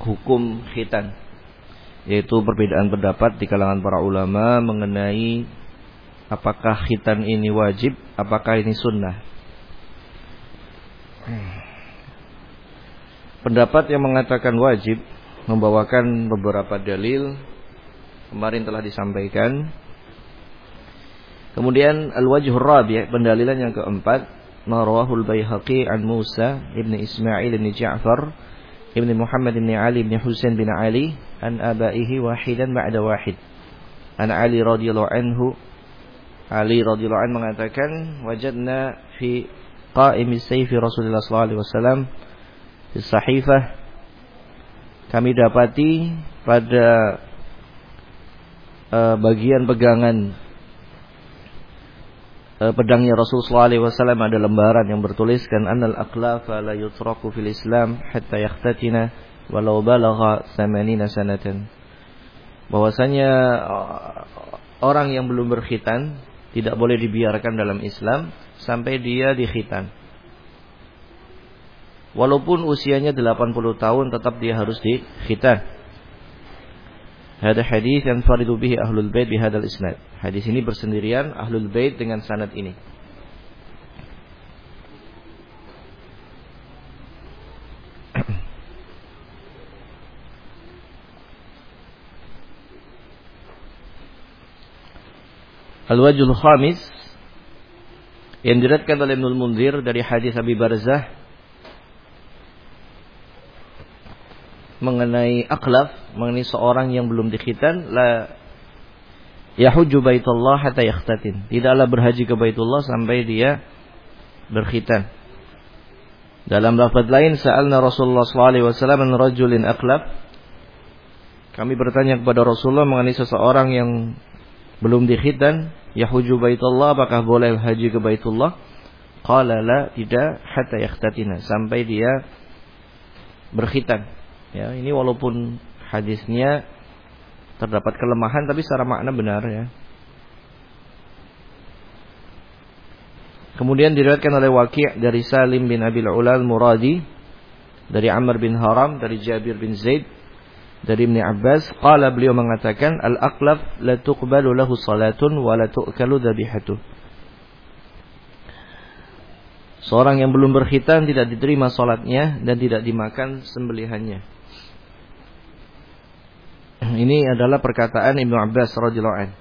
hukum khitan, yaitu perbedaan pendapat di kalangan para ulama mengenai apakah khitan ini wajib, apakah ini sunnah. Pendapat yang mengatakan wajib membawakan beberapa dalil, kemarin telah disampaikan. Kemudian al-wajhur rabi', pendalilan yang keempat, ma rawahul Baihaqi an Musa ibn Ismail ibn Ja'far ibn Muhammad ibn Ali ibn Husain bin Ali an abaihi wahidan ba'da wahid. An Ali radhiyallahu anhu, Ali radhiyallahu anhu mengatakan, wajadna fi qa'imi sayfi Rasulullah sallallahu alaihi wasallam di sahifah, kami dapati pada bagian pegangan pedangnya Rasulullah sallallahu alaihi wasallam ada lembaran yang bertuliskan annal aqlafa la yutraku fil Islam hatta yakhtatina walau balagha 80 sanatan. Bahwasanya orang yang belum berkhitan tidak boleh dibiarkan dalam Islam sampai dia dikhitan. Walaupun usianya 80 tahun tetap dia harus dikhitan. Hadis hadis yang faridu bihi ahlul bait bihadzal isnad. Hadis ini bersendirian ahlul bait dengan sanad ini. Al-wajhul khamis yang diriwayatkan oleh Ibnu Munzir dari hadis Abi Barzah mengenai akhlaf, mengenai seorang yang belum dikhitan, la yahujju baitullah hatta yakhtatin. Tidaklah berhaji ke Baitullah sampai dia berkhitan. Dalam lafaz lain, sa'alna Rasulullah sallallahu alaihi wasallam an rajulin akhlaf. Kami bertanya kepada Rasulullah mengenai seseorang yang belum dikhitan, yahujju baitullah, apakah boleh haji ke Baitullah? Qala la, tidak, hatta yakhtatina, sampai dia berkhitan. Ya, ini walaupun hadisnya terdapat kelemahan, tapi secara makna benar ya. Kemudian diriwayatkan oleh Waqi' dari Salim bin Abil Ula al-Muradi, dari Amr bin Haram, dari Jabir bin Zaid, dari Ibnu Abbas, qala, beliau mengatakan, al-aqlaf la tuqbalu lahu salatun wa la tu'kalu dhabihatuh. Seorang yang belum berkhitan tidak diterima salatnya dan tidak dimakan sembelihannya. Ini adalah perkataan Ibnu Abbas radhiyallahu anhu.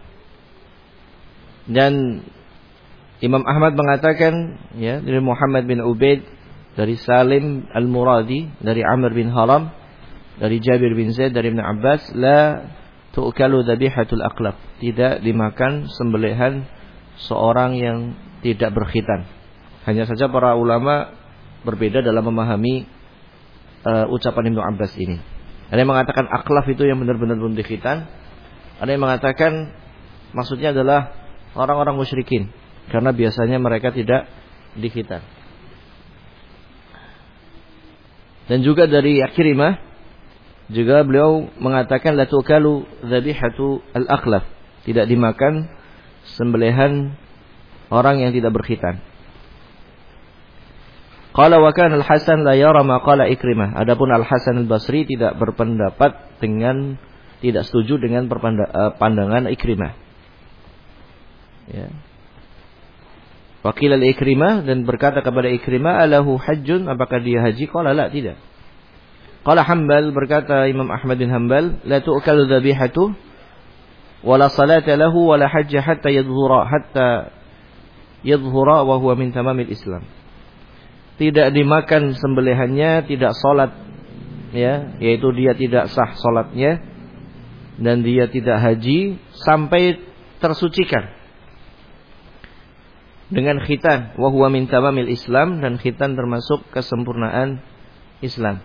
Dan Imam Ahmad mengatakan ya, dari Muhammad bin Ubaid, dari Salim al-Muradi, dari Amr bin Haram, dari Jabir bin Zaid, dari Ibnu Abbas, la tu'kalu dhabihatul aqlab, tidak dimakan sembelihan seorang yang tidak berkhitan. Hanya saja para ulama berbeda dalam memahami ucapan Ibnu Abbas ini. Ada yang mengatakan aklaf itu yang benar-benar belum dikhitan. Ada yang mengatakan maksudnya adalah orang-orang musyrikin, karena biasanya mereka tidak dikhitan. Dan juga dari Ikrimah, juga beliau mengatakan la tu'kalu dhabihatu al-aqlaf, tidak dimakan sembelihan orang yang tidak berkhitan. Qala wa kana al-Hasan la yara ma qala Ikrimah. Adapun Al-Hasan al-Basri tidak berpendapat dengan, tidak setuju dengan pandangan Ikrimah. Ya. Wakil al-Ikrimah, dan berkata kepada Ikrimah, alahu hajjun, apakah dia haji? Qala la, tidak. Qala Hanbal, berkata Imam Ahmad bin Hanbal, la tu'kalu dhabihatu wa la salata lahu wa la hajja hatta yadhhura wa huwa min tamamil Islam. Tidak dimakan sembelihannya, tidak salat ya, yaitu dia tidak sah salatnya, dan dia tidak haji sampai tersucikan dengan khitan, wa huwa min tamamil Islam, dan khitan termasuk kesempurnaan Islam.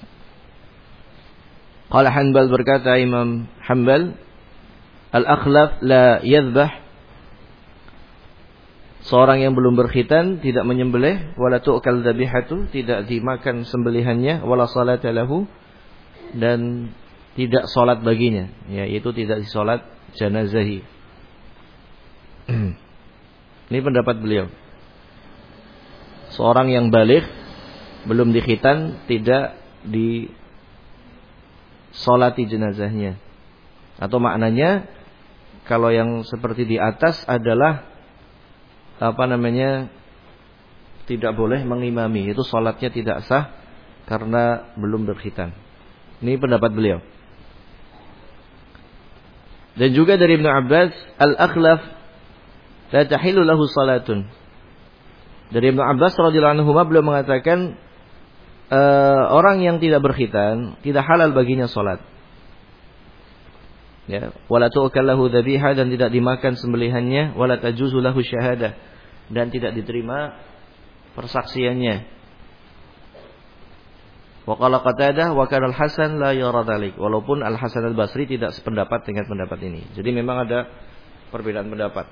Qala Hanbal, berkata Imam Hanbal, al-akhlaf la yadhbah, seorang yang belum berkhitan tidak menyembelih, wala tu'kal dhabihatu, tidak dimakan sembelihannya, wala salata lahu, dan tidak salat baginya, yaitu tidak disalat janazahi. Ini pendapat beliau. Seorang yang baligh belum dikhitan tidak salati jenazahnya. Atau maknanya kalau yang seperti di atas adalah tidak boleh mengimami, itu salatnya tidak sah karena belum berkhitan. Ini pendapat beliau. Dan juga dari Ibnu Abbas, al-akhlaf la tahillu lahu salatun. Dari Ibnu Abbas radhiyallahu anhu beliau mengatakan orang yang tidak berkhitan tidak halal baginya salat. Ya, wala tu'kal lahu dhabiha, dan tidak dimakan sembelihannya, wala tajuzu lahu syahadah, dan tidak diterima persaksiannya. Wa qala Qatadah wa kana al-Hasan la yara dzalik. Walaupun Al-Hasan Al-Basri tidak sependapat dengan pendapat ini. Jadi memang ada perbedaan pendapat.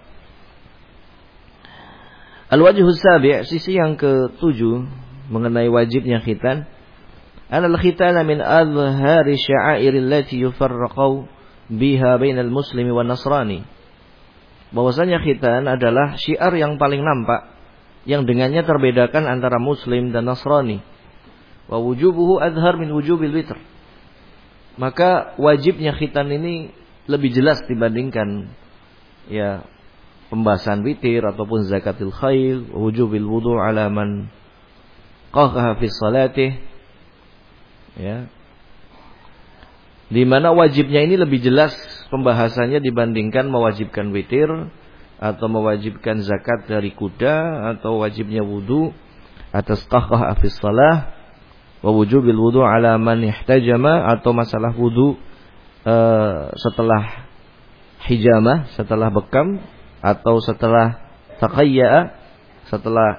Al-wajhus sabi', sisi yang ke-7 mengenai wajibnya khitan. Al-khitana min azhari sya'air allati yufarraqu biha bainal muslimi wan nasrani. Bahwasanya khitan adalah syiar yang paling nampak yang dengannya terbedakan antara muslim dan nasrani. Wa wujubuhu adhar min wujubil witr. Maka wajibnya khitan ini lebih jelas dibandingkan ya pembahasan witir ataupun zakatil khail, wujubil wudu' ala man qaqaha fi salatih. Ya. Di mana wajibnya ini lebih jelas pembahasannya dibandingkan mewajibkan witir atau mewajibkan zakat dari kuda atau wajibnya wudu atas qaqaha fi salah. Wa wujubil wudu' ala man ihtajama, atau masalah wudu setelah hijamah, setelah bekam atau setelah taqayya, setelah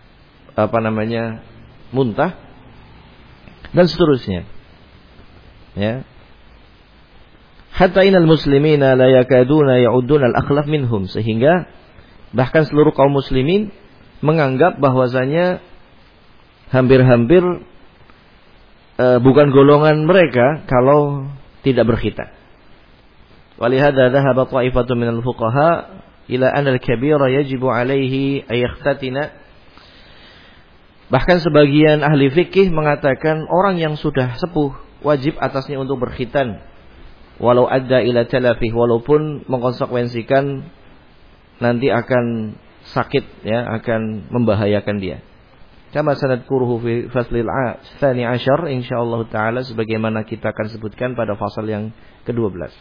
muntah dan seterusnya. Ya. Hatta inal muslimina la yakaduna ya'udun al-akhlaf minhum, sehingga bahkan seluruh kaum muslimin menganggap bahwasanya hampir-hampir bukan golongan mereka kalau tidak berkhitan. Walihada dhahaba ta'ifatun minal fuqaha ila anna al-kabira yajibu alaihi ayakhtatina. Bahkan sebagian ahli fikih mengatakan orang yang sudah sepuh wajib atasnya untuk berkhitan, walau adda ila talafih, walaupun mengkonsekuensikan nanti akan sakit, ya, akan membahayakan dia. Kama sanadkuruhu fi faslil tsani asyar insyaallah taala, sebagaimana kita akan sebutkan pada fasal yang ke-12.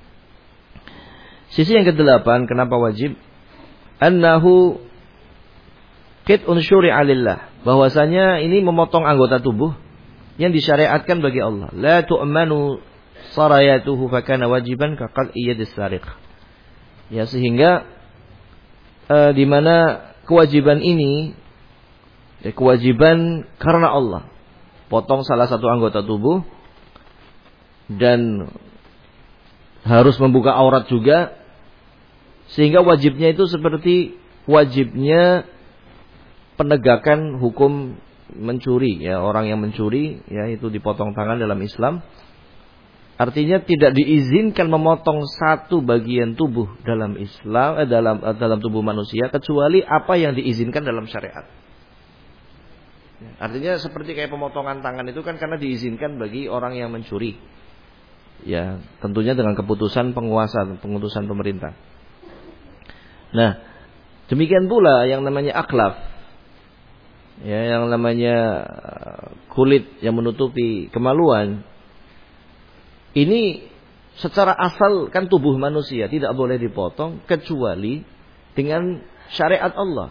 Sisi yang ke-8 kenapa wajib? Annahu qit'un syuri'a lillah, bahwasanya ini memotong anggota tubuh yang disyariatkan bagi Allah. La tu'manu sarayatuhu fakana wajiban ka qat'i yadis sariq. Ya, sehingga di mana kewajiban ini kewajiban karena Allah, potong salah satu anggota tubuh dan harus membuka aurat juga, sehingga wajibnya itu seperti wajibnya penegakan hukum mencuri, ya, orang yang mencuri, ya, itu dipotong tangan dalam Islam. Artinya tidak diizinkan memotong satu bagian tubuh dalam Islam, dalam tubuh manusia kecuali apa yang diizinkan dalam syariat. Artinya seperti kayak pemotongan tangan itu kan karena diizinkan bagi orang yang mencuri. Ya, tentunya dengan keputusan pengutusan pemerintah. Nah, demikian pula yang namanya aklaf. Ya, yang namanya kulit yang menutupi kemaluan. Ini secara asal kan tubuh manusia tidak boleh dipotong kecuali dengan syariat Allah.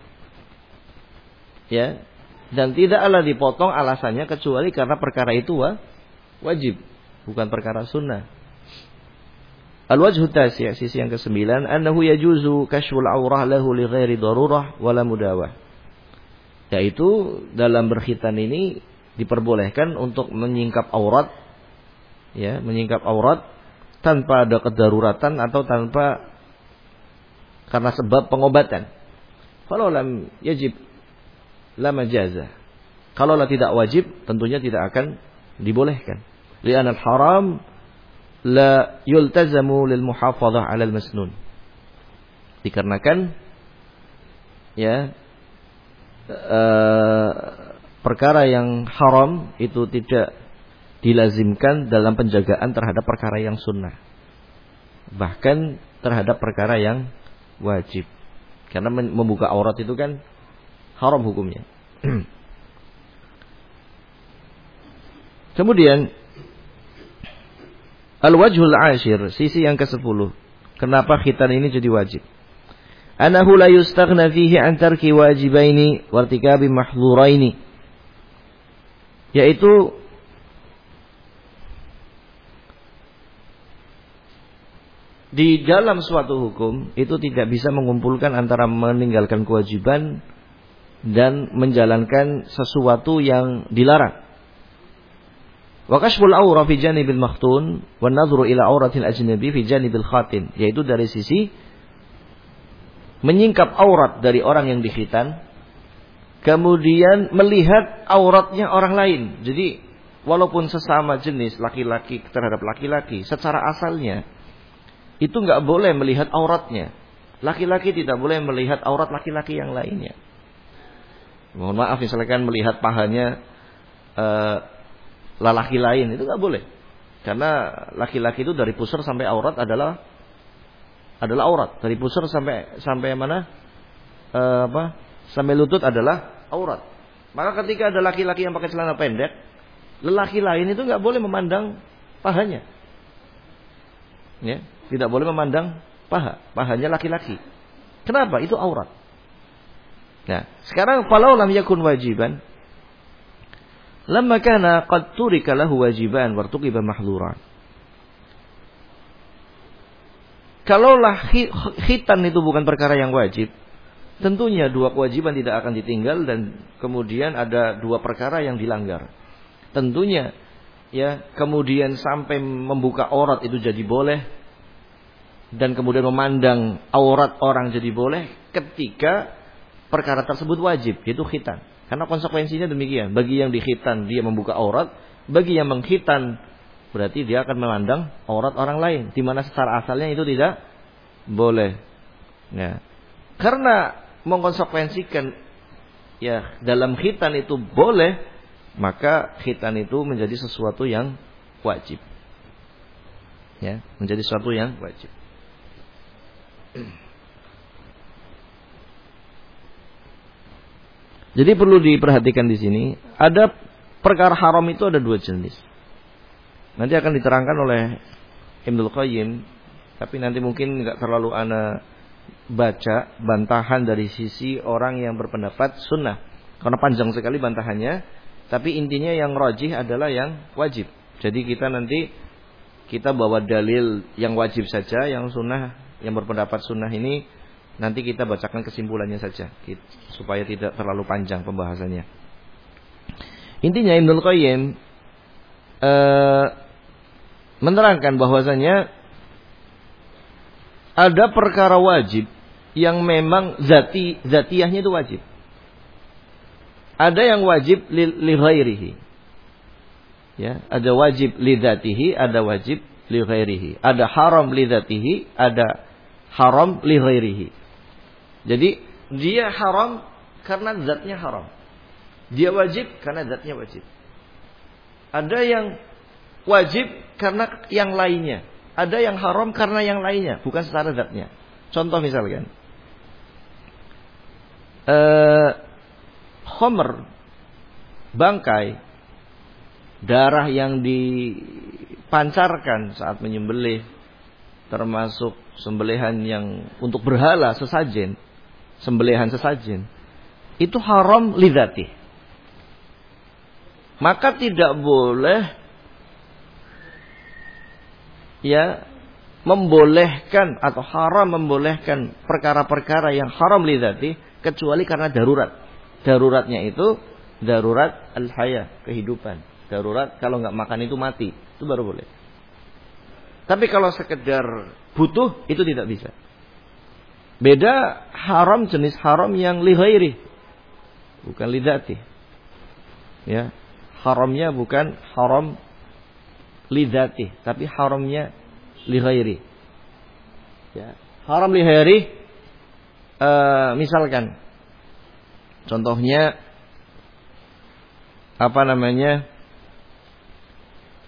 Ya. Dan tidaklah dipotong alasannya kecuali karena perkara itu wajib, bukan perkara sunnah. Al-wajhu tasi', sisi yang ke-9, annahu yajuzu kashful aurah lahu li ghairi darurah wala mudawah. Yaitu dalam berkhitan ini diperbolehkan untuk menyingkap aurat, ya, menyingkap aurat tanpa ada kedaruratan atau tanpa karena sebab pengobatan. Kalau lam yajib la majazah. Kalaulah tidak wajib, tentunya tidak akan dibolehkan. Li'anal haram la yultazamu lil muhafadzah 'alal masnun. Dikarenakan ya perkara yang haram itu tidak dilazimkan dalam penjagaan terhadap perkara yang sunnah, bahkan terhadap perkara yang wajib. Karena membuka aurat itu kan haram hukumnya. Kemudian al-wajhul ashir, sisi yang ke-10. Kenapa khitan ini jadi wajib? Anahu la yustaghna fihi an tarki wajibaini wa irtikabi mahdhuraini. Yaitu di dalam suatu hukum itu tidak bisa mengumpulkan antara meninggalkan kewajiban dan menjalankan sesuatu yang dilarang. Wa kashful awra fi janibil makhtun wa nadhru ila auratil ajnabi fi janibil khatin, yaitu dari sisi menyingkap aurat dari orang yang dikhitan, kemudian melihat auratnya orang lain. Jadi walaupun sesama jenis laki-laki terhadap laki-laki, secara asalnya itu nggak boleh melihat auratnya. Laki-laki tidak boleh melihat aurat laki-laki yang lainnya. Mohon maaf, misalkan melihat pahanya lelaki lain, itu nggak boleh. Karena laki-laki itu dari pusar sampai aurat adalah aurat. Dari pusar sampai mana? Sampai lutut adalah aurat. Maka ketika ada laki-laki yang pakai celana pendek, lelaki lain itu nggak boleh memandang pahanya. Ya. Tidak boleh memandang pahanya laki-laki. Kenapa? Itu aurat. Nah, sekarang falau lam yakun wajiban, lamma kana qad turika lahu wajiban wartuqiba mahdhuran. Kalaulah khitan itu bukan perkara yang wajib, tentunya dua kewajiban tidak akan ditinggal dan kemudian ada dua perkara yang dilanggar. Tentunya ya, kemudian sampai membuka aurat itu jadi boleh, dan kemudian memandang aurat orang jadi boleh ketika perkara tersebut wajib, yaitu khitan. Karena konsekuensinya demikian. Bagi yang dikhitan dia membuka aurat, bagi yang mengkhitan berarti dia akan memandang aurat orang lain, di mana secara asalnya itu tidak boleh. Ya. Karena mengkonsekuensikan ya dalam khitan itu boleh, maka khitan itu menjadi sesuatu yang wajib. Ya, menjadi sesuatu yang wajib. Jadi perlu diperhatikan di sini, ada perkara haram itu ada dua jenis. Nanti akan diterangkan oleh Ibnul Qayyim, tapi nanti mungkin nggak terlalu ana baca bantahan dari sisi orang yang berpendapat sunnah, karena panjang sekali bantahannya. Tapi intinya yang rajih adalah yang wajib. Jadi kita bawa dalil yang wajib saja, yang sunnah, yang berpendapat sunnah ini nanti kita bacakan kesimpulannya saja supaya tidak terlalu panjang pembahasannya. Intinya Ibnul Qayyim menerangkan bahwasanya ada perkara wajib yang memang zatiyahnya itu wajib. Ada yang wajib li ghairihi. Ya, ada wajib li dzatihi, ada wajib li ghairihi. Ada haram li dzatihi, ada haram li ghairihi. Jadi dia haram karena zatnya haram. Dia wajib karena zatnya wajib. Ada yang wajib karena yang lainnya. Ada yang haram karena yang lainnya, bukan secara zatnya. Contoh misalkan khamr, bangkai, darah yang dipancarkan saat menyembelih, termasuk sembelihan yang untuk berhala, sesajen, sembelihan sesajen, itu haram lidzati. Maka tidak boleh ya membolehkan atau haram membolehkan perkara-perkara yang haram lidzati kecuali karena darurat. Daruratnya itu darurat al-haya, kehidupan. Darurat kalau nggak makan itu mati, itu baru boleh. Tapi kalau sekedar butuh itu tidak bisa. Beda haram, jenis haram yang li ghairi, bukan li dzati. Ya, haramnya bukan haram li dzati, tapi haramnya li ghairi. Ya, haram li ghairi misalkan contohnya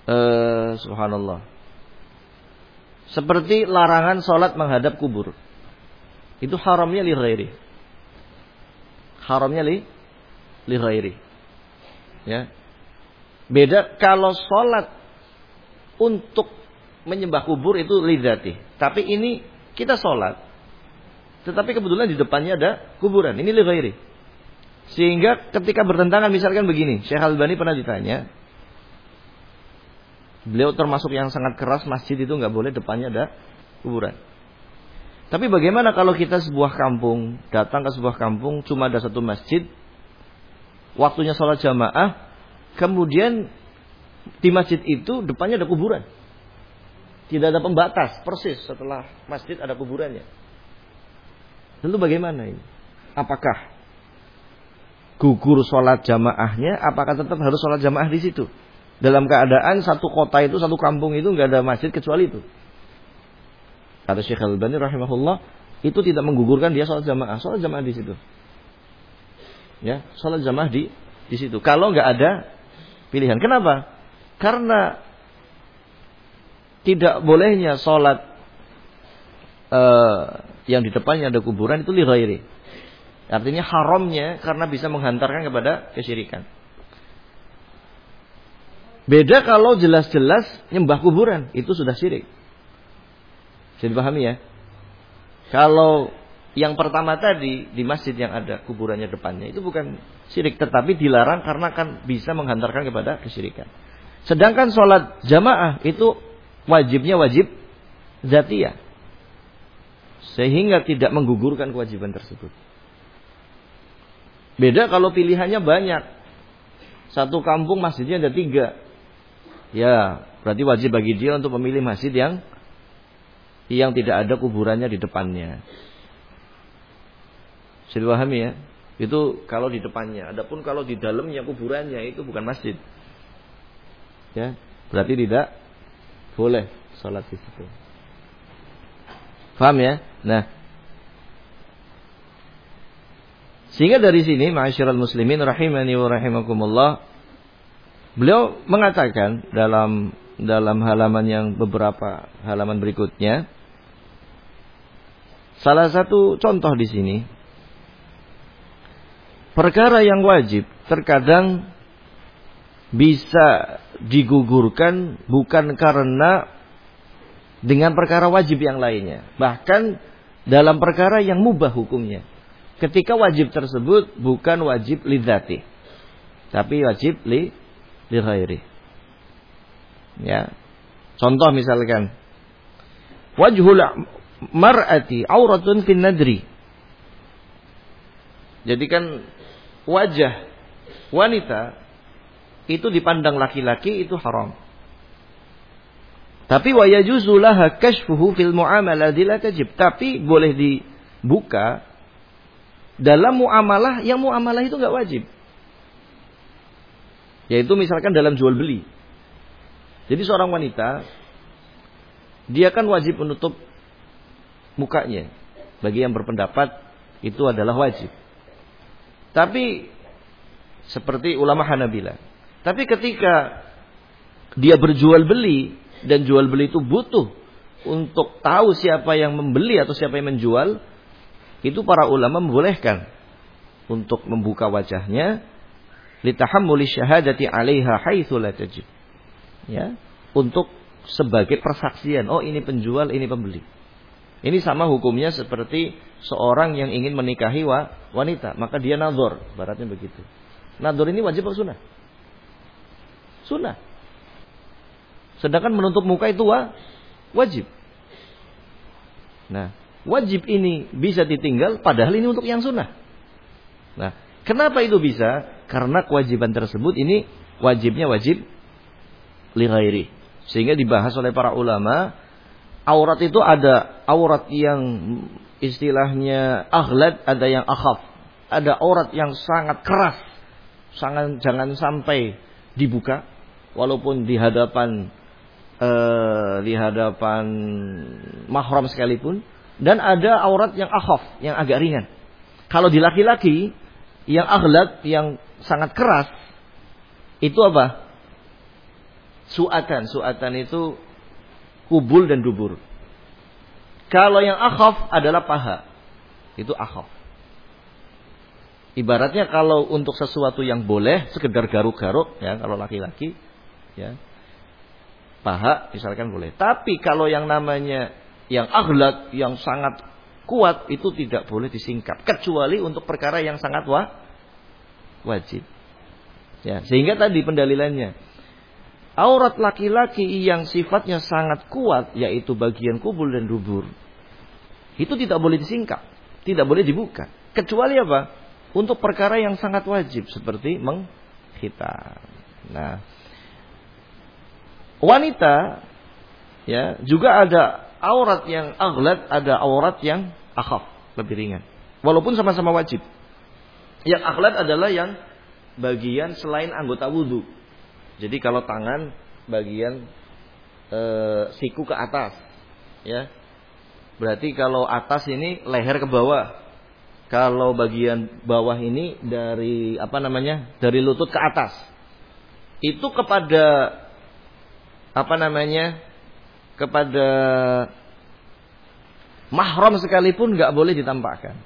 Subhanallah. Seperti larangan sholat menghadap kubur. Itu haramnya li ghairi. Haramnya li ghairi. Ya. Beda kalau sholat untuk menyembah kubur itu li dzati. Tapi ini kita sholat, tetapi kebetulan di depannya ada kuburan. Ini li ghairi. Sehingga ketika bertentangan, misalkan begini, Syekh Al-Albani pernah ditanya, beliau termasuk yang sangat keras, masjid itu nggak boleh depannya ada kuburan. Tapi bagaimana kalau kita sebuah kampung, datang ke sebuah kampung, cuma ada satu masjid, waktunya sholat jamaah, kemudian di masjid itu depannya ada kuburan. Tidak ada pembatas, persis setelah masjid ada kuburannya. Lalu bagaimana ini? Apakah gugur sholat jamaahnya? Apakah tetap harus sholat jamaah di situ? Dalam keadaan satu kota itu, satu kampung itu nggak ada masjid kecuali itu. Kata Syekh Al-Albani rahimahullah, itu tidak menggugurkan dia sholat jamaah di situ. Ya, sholat jamaah di situ. Kalau nggak ada pilihan, kenapa? Karena tidak bolehnya sholat yang di depannya ada kuburan itu li ghairi. Artinya haramnya karena bisa menghantarkan kepada kesyirikan. Beda kalau jelas-jelas nyembah kuburan, itu sudah syirik. Bisa dipahami ya? Kalau yang pertama tadi di masjid yang ada kuburannya depannya itu bukan syirik, tetapi dilarang karena kan bisa menghantarkan kepada kesyirikan. Sedangkan sholat jamaah itu wajibnya wajib dzatiyah, sehingga tidak menggugurkan kewajiban tersebut. Beda kalau pilihannya banyak. Satu kampung masjidnya ada 3. Ya, berarti wajib bagi dia untuk memilih masjid yang tidak ada kuburannya di depannya. Bisa dipahami ya? Itu kalau di depannya. Adapun kalau di dalamnya kuburannya itu bukan masjid. Ya, berarti tidak boleh sholat di situ. Paham ya? Nah, sehingga dari sini, ma'asyiral muslimin rahimani wa rahimakumullah, beliau mengatakan dalam halaman yang beberapa halaman berikutnya, salah satu contoh di sini, perkara yang wajib terkadang bisa digugurkan bukan karena dengan perkara wajib yang lainnya, bahkan dalam perkara yang mubah hukumnya. Ketika wajib tersebut bukan wajib li dzati, tapi wajib li ghairi. Ya. Contoh misalkan, wajhul mar'ati auratun fin nadri. Jadi kan wajah wanita itu dipandang laki-laki itu haram. Tapi wa yajuzu laha kashfuhu fil muamalah la tajib. Tapi boleh dibuka dalam muamalah yang muamalah itu enggak wajib. Yaitu misalkan dalam jual beli. Jadi seorang wanita dia kan wajib menutup mukanya. Bagi yang berpendapat itu adalah wajib. Tapi seperti ulama Hanabilah. Tapi ketika dia berjual beli dan jual beli itu butuh untuk tahu siapa yang membeli atau siapa yang menjual, itu para ulama membolehkan untuk membuka wajahnya litahammuli syahadati 'alaiha haitsu la tajib. Ya, untuk sebagai persaksian, oh ini penjual, ini pembeli. Ini sama hukumnya seperti seorang yang ingin menikahi wanita, maka dia nadzor, baratnya begitu. Nadzor ini wajib atau sunnah? Sunnah. Sedangkan menutup muka itu wajib. Nah, wajib ini bisa ditinggal, padahal ini untuk yang sunnah. Nah, kenapa itu bisa? Karena kewajiban tersebut ini wajibnya wajib li ghairi. Sehingga dibahas oleh para ulama, aurat itu ada aurat yang istilahnya aghlad, ada yang akhaf. Ada aurat yang sangat keras, jangan sampai dibuka, walaupun di hadapan mahram sekalipun. Dan ada aurat yang akhaf, yang agak ringan. Kalau di laki-laki yang aghlad, yang sangat keras, itu apa? Su'atan itu kubul dan dubur. Kalau yang akhaf adalah paha. Itu akhaf. Ibaratnya kalau untuk sesuatu yang boleh sekedar garuk-garuk ya, kalau laki-laki ya. Paha misalkan boleh. Tapi kalau yang namanya yang aghlad, yang sangat kuat itu tidak boleh disingkap kecuali untuk perkara yang sangat wajib. Ya, sehingga tadi pendalilannya aurat laki-laki yang sifatnya sangat kuat yaitu bagian kubul dan dubur itu tidak boleh disingkap, tidak boleh dibuka kecuali apa? Untuk perkara yang sangat wajib seperti mengkhitan. Nah, wanita ya juga ada aurat yang aghlad, ada aurat yang akhaf, lebih ringan. Walaupun sama-sama wajib. Yang aghlad adalah yang bagian selain anggota wudu. Jadi kalau tangan bagian siku ke atas, ya. Berarti kalau atas ini leher ke bawah. Kalau bagian bawah ini dari dari lutut ke atas. Itu kepada kepada mahram sekalipun nggak boleh ditampakkan.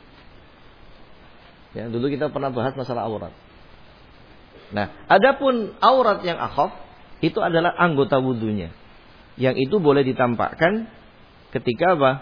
Ya, dulu kita pernah bahas masalah aurat. Nah, adapun aurat yang akhaf itu adalah anggota wudunya. Yang itu boleh ditampakkan ketika apa?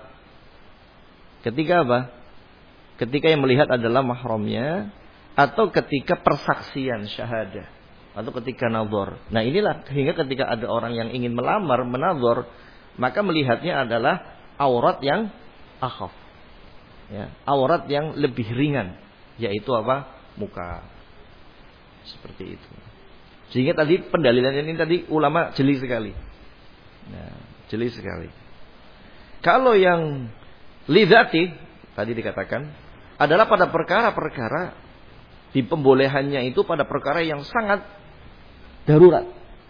Ketika yang melihat adalah mahramnya atau ketika persaksian syahadah atau ketika nazar. Nah, inilah hingga ketika ada orang yang ingin melamar, menazar, maka melihatnya adalah aurat yang akhaf. Ya, aurat yang lebih ringan, yaitu apa? Muka. Seperti itu. Sehingga tadi pendalilan ini tadi ulama jeli sekali. Nah, jeli sekali. Kalau yang lidzati tadi dikatakan adalah pada perkara-perkara di pembolehannya itu pada perkara yang sangat darurat.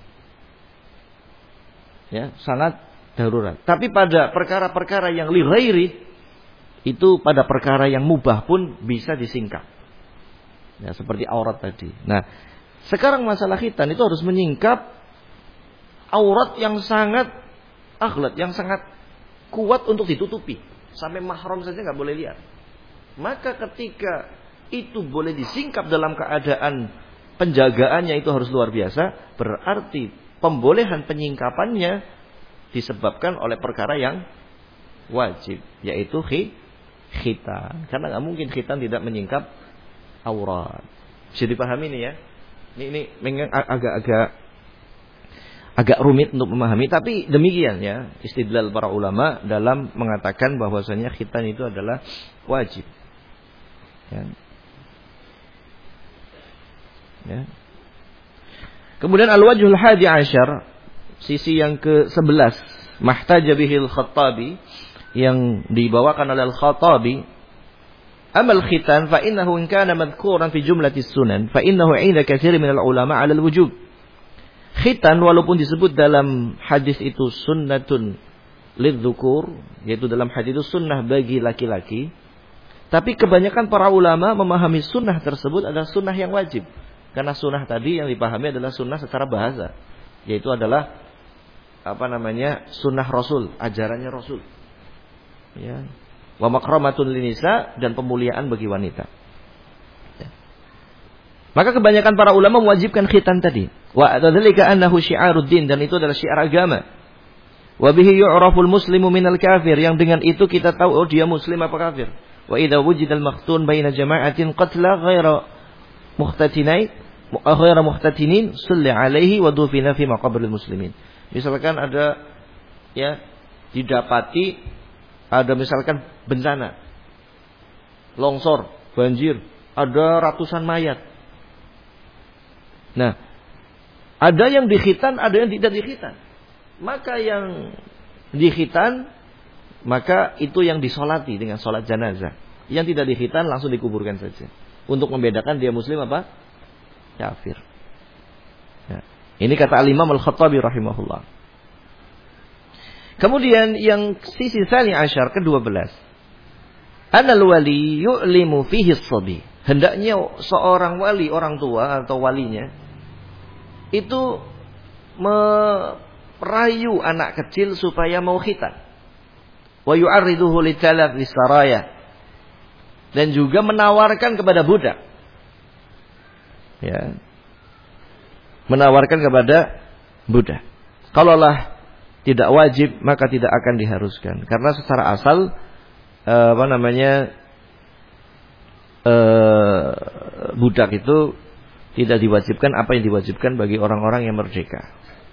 Ya, sangat darurat. Tapi pada perkara-perkara yang li ghairi itu pada perkara yang mubah pun bisa disingkap. Ya, seperti aurat tadi. Nah, sekarang masalah khitan itu harus menyingkap aurat yang sangat aghlad, yang sangat kuat untuk ditutupi. Sampai mahram saja nggak boleh lihat. Maka ketika itu boleh disingkap dalam keadaan penjagaannya itu harus luar biasa, berarti pembolehan penyingkapannya disebabkan oleh perkara yang wajib, yaitu khitan. Karena nggak mungkin khitan tidak menyingkap aurat. Bisa dipahami nih ya. Ini memang agak rumit untuk memahami, tapi demikian ya istidlal para ulama dalam mengatakan bahwasanya khitan itu adalah wajib. Ya. Ya. Kemudian al-wajhul hadi asyar, sisi yang ke-11, mahtaja bihil Khattabi, yang dibawakan oleh Al-Khattabi, amal khitan fa innahu in kana madhkuran fi jumlatis sunan fa innahu 'inda katsirin minal ulama 'ala al-wujub. Khitan walaupun disebut dalam hadis itu sunnatun lidzukur, yaitu dalam hadis itu sunnah bagi laki-laki, tapi kebanyakan para ulama memahami sunnah tersebut adalah sunnah yang wajib. Karena sunnah tadi yang dipahami adalah sunnah secara bahasa, yaitu adalah sunnah Rasul, ajarannya Rasul. Ya. Wa makramatun linisa, dan pemuliaan bagi wanita. Ya. Maka kebanyakan para ulama mewajibkan khitan tadi. Wa dzalika annahu syi'aruddin, dan itu adalah syiar agama. Wa bihi yu'raful muslimu minal kafir, yang dengan itu kita tahu oh dia muslim apa kafir. Wa idza wujida al-makhtun baina jama'atin qatla ghaira muhtatinin sulli alaihi wa dufina fi maqabril muslimin. Misalkan ada ya didapati ada misalkan bencana, longsor, banjir, ada ratusan mayat. Nah, ada yang dikhitan, ada yang tidak dikhitan. Maka yang dikhitan, maka itu yang disolati dengan sholat janazah. Yang tidak dikhitan langsung dikuburkan saja. Untuk membedakan dia muslim apa? Kafir. Ya. Ini kata al-Imam Al-Khattabi rahimahullah. Kemudian yang sisi tsani asyar ke-12. Anal wali yu'limu fihi as-sabi. Hendaknya seorang wali, orang tua atau walinya itu merayu anak kecil supaya mau khitan. Wa yu'arriduhu litalab lisaraya. Dan juga menawarkan kepada budak. Ya. Menawarkan kepada budak. Kalaulah tidak wajib, maka tidak akan diharuskan. Karena secara asal budak itu tidak diwajibkan apa yang diwajibkan bagi orang-orang yang merdeka.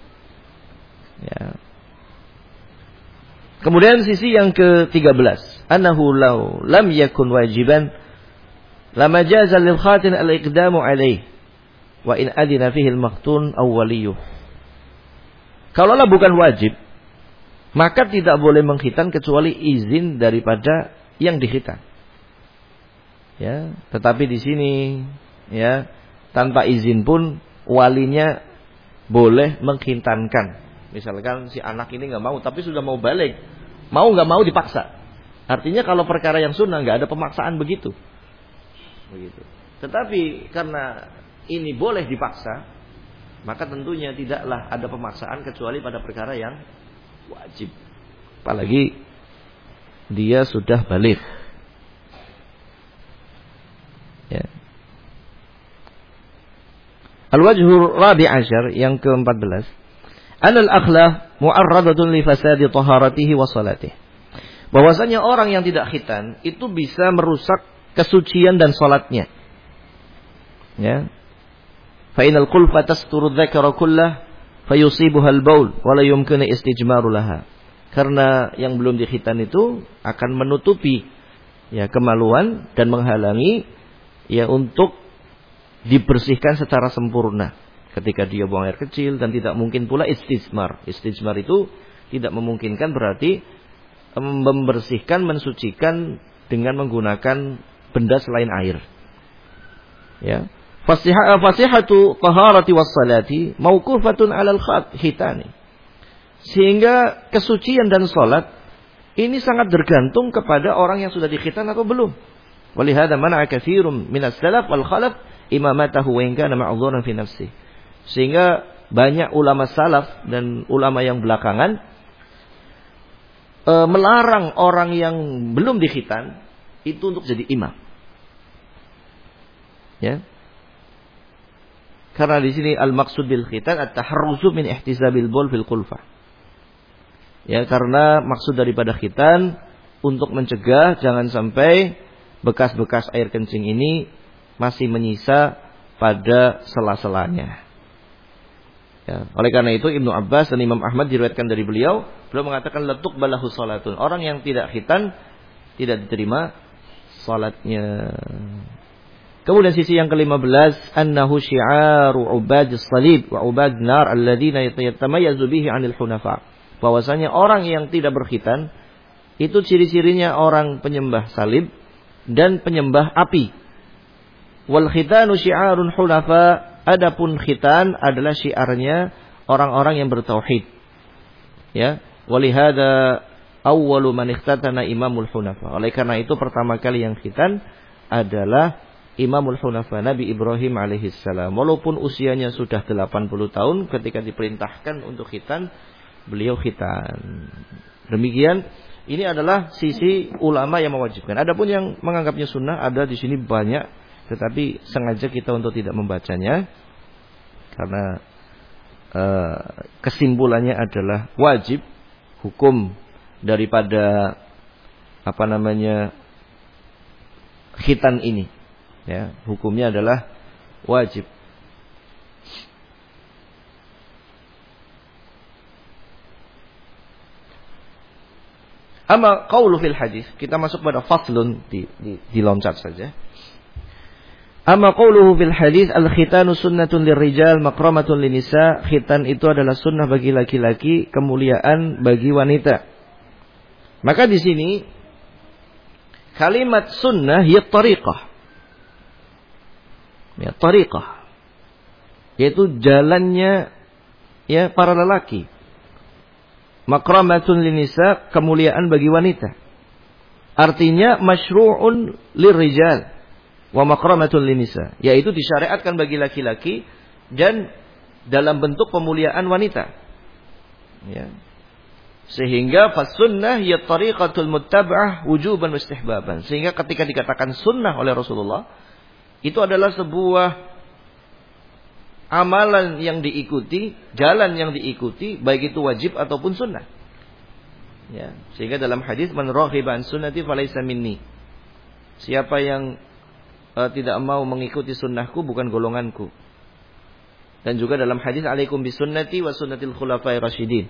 Ya. Kemudian sisi yang ke-13, annahu law lam yakun wajiban lama jaza lil khatin al-iqdamu alaih wa in adina fihi al-maktun aw waliyuh. Kalaulah bukan wajib, maka tidak boleh mengkhitan kecuali izin daripada yang dikhitan. Ya, tetapi di sini ya, tanpa izin pun walinya boleh mengkhitankan. Misalkan si anak ini nggak mau, tapi sudah mau balik, mau nggak mau dipaksa. Artinya kalau perkara yang sunnah nggak ada pemaksaan begitu. Tetapi karena ini boleh dipaksa, maka tentunya tidaklah ada pemaksaan kecuali pada perkara yang wajib. Apalagi dia sudah balik. Ya. Al-wajhur rabi' asyar yang ke-14. Anal akhlaq mu'arradatun li fasadi taharatihi wa salatih. Bahwasanya orang yang tidak khitan itu bisa merusak kesucian dan salatnya. Ya. Fa inal qulfa tasturu dzakara kullah fayusibuha al-baul wa la yumkinu istijmaru laha. Karena yang belum dikhitan itu akan menutupi ya kemaluan dan menghalangi ya untuk dibersihkan secara sempurna. Ketika dia buang air kecil dan tidak mungkin pula istijmar. Istijmar itu tidak memungkinkan berarti membersihkan, mensucikan dengan menggunakan benda selain air. Ya. Fasihatu taharati wassalati mauqufatun 'alal khitani. Sehingga kesucian dan salat ini sangat bergantung kepada orang yang sudah dikhitan atau belum. Walihada mana'a katsirun minas salaf wal khalaf imamatahu wa in kana ma'dhuran fi nafsihi. Sehingga banyak ulama salaf dan ulama yang belakangan melarang orang yang belum dikhitan itu untuk jadi imam. Ya. Karena di sini al-maqsud bil khitan at-taharruzu min ihtisabil baul fil qulfah. Ya, karena maksud daripada khitan untuk mencegah jangan sampai bekas-bekas air kencing ini masih menyisa pada sela-selanya. Ya, oleh karena itu Ibnu Abbas dan Imam Ahmad diriwayatkan dari beliau mengatakan letuk balahu salatun. Orang yang tidak khitan tidak diterima salatnya. Kemudian sisi yang ke-15, annahu syi'aru ubadis salib wa ubad nar alladzina yatamayyazu bihi 'anil hunafa. Bahwasanya orang yang tidak berkhitan itu ciri-cirinya orang penyembah salib dan penyembah api. Wal khitanu syi'arun hunafa. Adapun khitan adalah syiarnya orang-orang yang bertauhid. Ya, walihada awwalu man ikhtatana imamul hunafa. Oleh karena itu pertama kali yang khitan adalah Imamul Hunafa Nabi Ibrahim alaihissalam. Walaupun usianya sudah 80 tahun ketika diperintahkan untuk khitan, beliau khitan. Demikian, ini adalah sisi ulama yang mewajibkan. Adapun yang menganggapnya sunnah ada di sini banyak, tetapi sengaja kita untuk tidak membacanya karena kesimpulannya adalah wajib hukum daripada khitan ini. Ya, hukumnya adalah wajib. Amma qaulu fil hadis, kita masuk pada faslun diloncat saja. Amma qauluhu fil hadis al-khitanu sunnatun lirrijal makramatun linisa. Khitan itu adalah sunnah bagi laki-laki, kemuliaan bagi wanita. Maka di sini kalimat sunnah hiya tariqah. Ya, tariqah. Yaitu jalannya ya para lelaki. Makramatun linisa, kemuliaan bagi wanita. Artinya masyru'un lirrijal wa makramatun linisa, yaitu disyariatkan bagi laki-laki dan dalam bentuk pemuliaan wanita. Ya. Sehingga fasunnah ya tariqatul muttaba'ah wujuban wa istihbaban. Sehingga ketika dikatakan sunnah oleh Rasulullah, itu adalah sebuah amalan yang diikuti, jalan yang diikuti, baik itu wajib ataupun sunnah. Ya. Sehingga dalam hadis man raghiba an sunnati falaysa minni. Siapa yang tidak mau mengikuti sunnahku bukan golonganku. Dan juga dalam hadis alaikum bisunnati wa sunnatil khulafai rasyidin.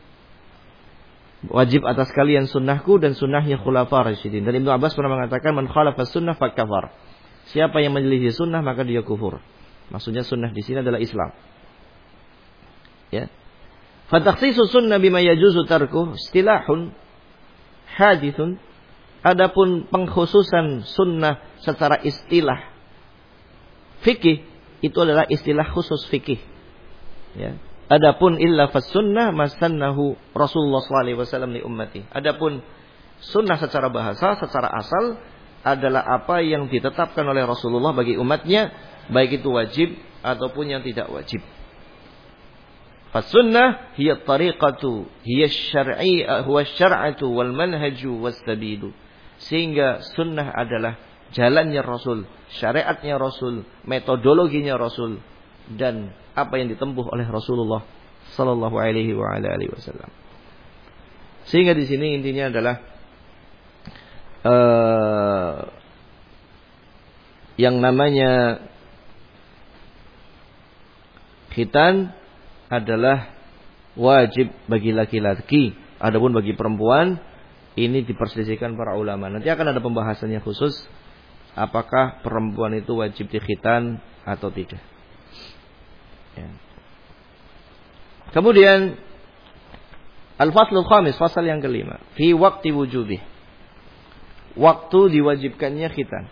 Wajib atas kalian sunnahku dan sunnahnya khulafa rasyidin. Dan Ibnu Abbas pernah mengatakan man khalafa sunnah fakafar. Siapa yang menyelisih sunnah maka dia kufur. Maksudnya sunnah di sini adalah Islam. Ya. Fatakhsisu sunnah bima yajuzu tarkuh istilahun hadithun. Adapun pengkhususan sunnah secara istilah fikih itu adalah istilah khusus fikih. Ya. Adapun illa fas sunnah masannahu Rasulullah SAW li ummati. Adapun sunnah secara bahasa, secara asal adalah apa yang ditetapkan oleh Rasulullah bagi umatnya, baik itu wajib ataupun yang tidak wajib. Fas sunnah hiya tariqatu, hiya syar'i, huwa syar'atu wal manhaju was sabilu. Sehingga sunnah adalah jalannya Rasul, syariatnya Rasul, metodologinya Rasul, dan apa yang ditempuh oleh Rasulullah Sallallahu Alaihi Wasallam. Sehingga di sini intinya adalah yang namanya khitan adalah wajib bagi laki-laki, adapun bagi perempuan ini diperselisihkan para ulama. Nanti akan ada pembahasannya khusus apakah perempuan itu wajib dikhitan atau tidak. Ya. Kemudian al-faslul khamis, fasal yang kelima, fi waqti wujubih. Waktu diwajibkannya khitan.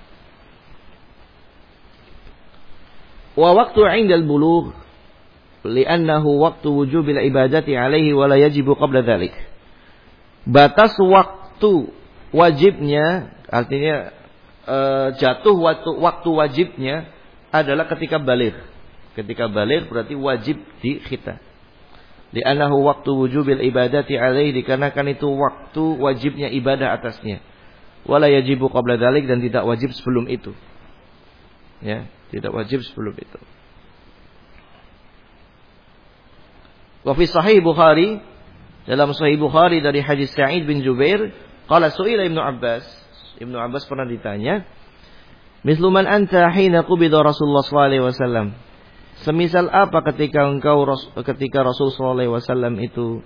Wa waqtu 'inda al-bulugh li'annahu waqtu wujubil ibadati 'alaihi wa la yajibu qabla dhalik. Batas waktu wajibnya, artinya jatuh waktu wajibnya adalah ketika baligh. Ketika baligh berarti wajib dikhitan. Li'annahu waqtu wujubil ibadati alaihi, dikarenakan itu waktu wajibnya ibadah atasnya. Wala yajibu qabla dzalik, dan tidak wajib sebelum itu. Ya, tidak wajib sebelum itu. Wa fi sahih Bukhari, dalam Sahih Bukhari dari hadis Sa'id bin Jubair, qala su'ila Ibnu Abbas. Ibnu Abbas pernah ditanya, "Mislu man anta hina qubida Rasulullah sallallahu alaihi wasallam?" Semisal apa ketika Rasul sallallahu alaihi wasallam itu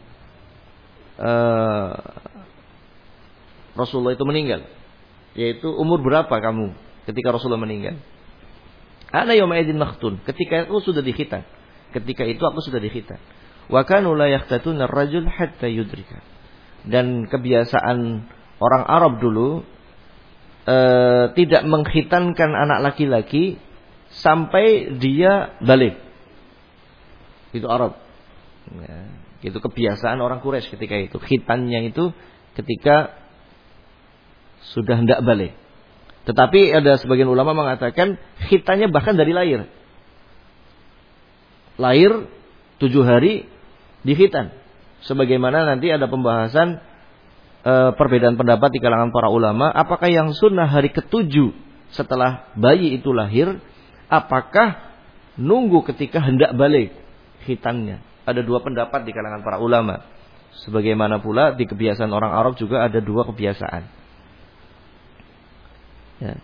Rasulullah itu meninggal? Yaitu umur berapa kamu ketika Rasulullah meninggal? Ana yauma idzin makhtun. Ketika itu sudah dikhitan. Ketika itu aku sudah dikhitan. Wa kanu la yahtatuna ar-rajul hatta yudrika. Dan kebiasaan orang Arab dulu tidak mengkhitankan anak laki-laki sampai dia balik. Itu Arab. Ya, itu kebiasaan orang Quraisy ketika itu. Khitannya itu ketika sudah hendak balik. Tetapi ada sebagian ulama mengatakan khitannya bahkan dari lahir. Lahir 7 hari dikhitan. Sebagaimana nanti ada pembahasan perbedaan pendapat di kalangan para ulama, apakah yang sunnah hari ke-7 setelah bayi itu lahir, apakah nunggu ketika hendak balik khitannya. Ada 2 pendapat di kalangan para ulama. Sebagaimana pula di kebiasaan orang Arab juga ada 2 kebiasaan. Ya.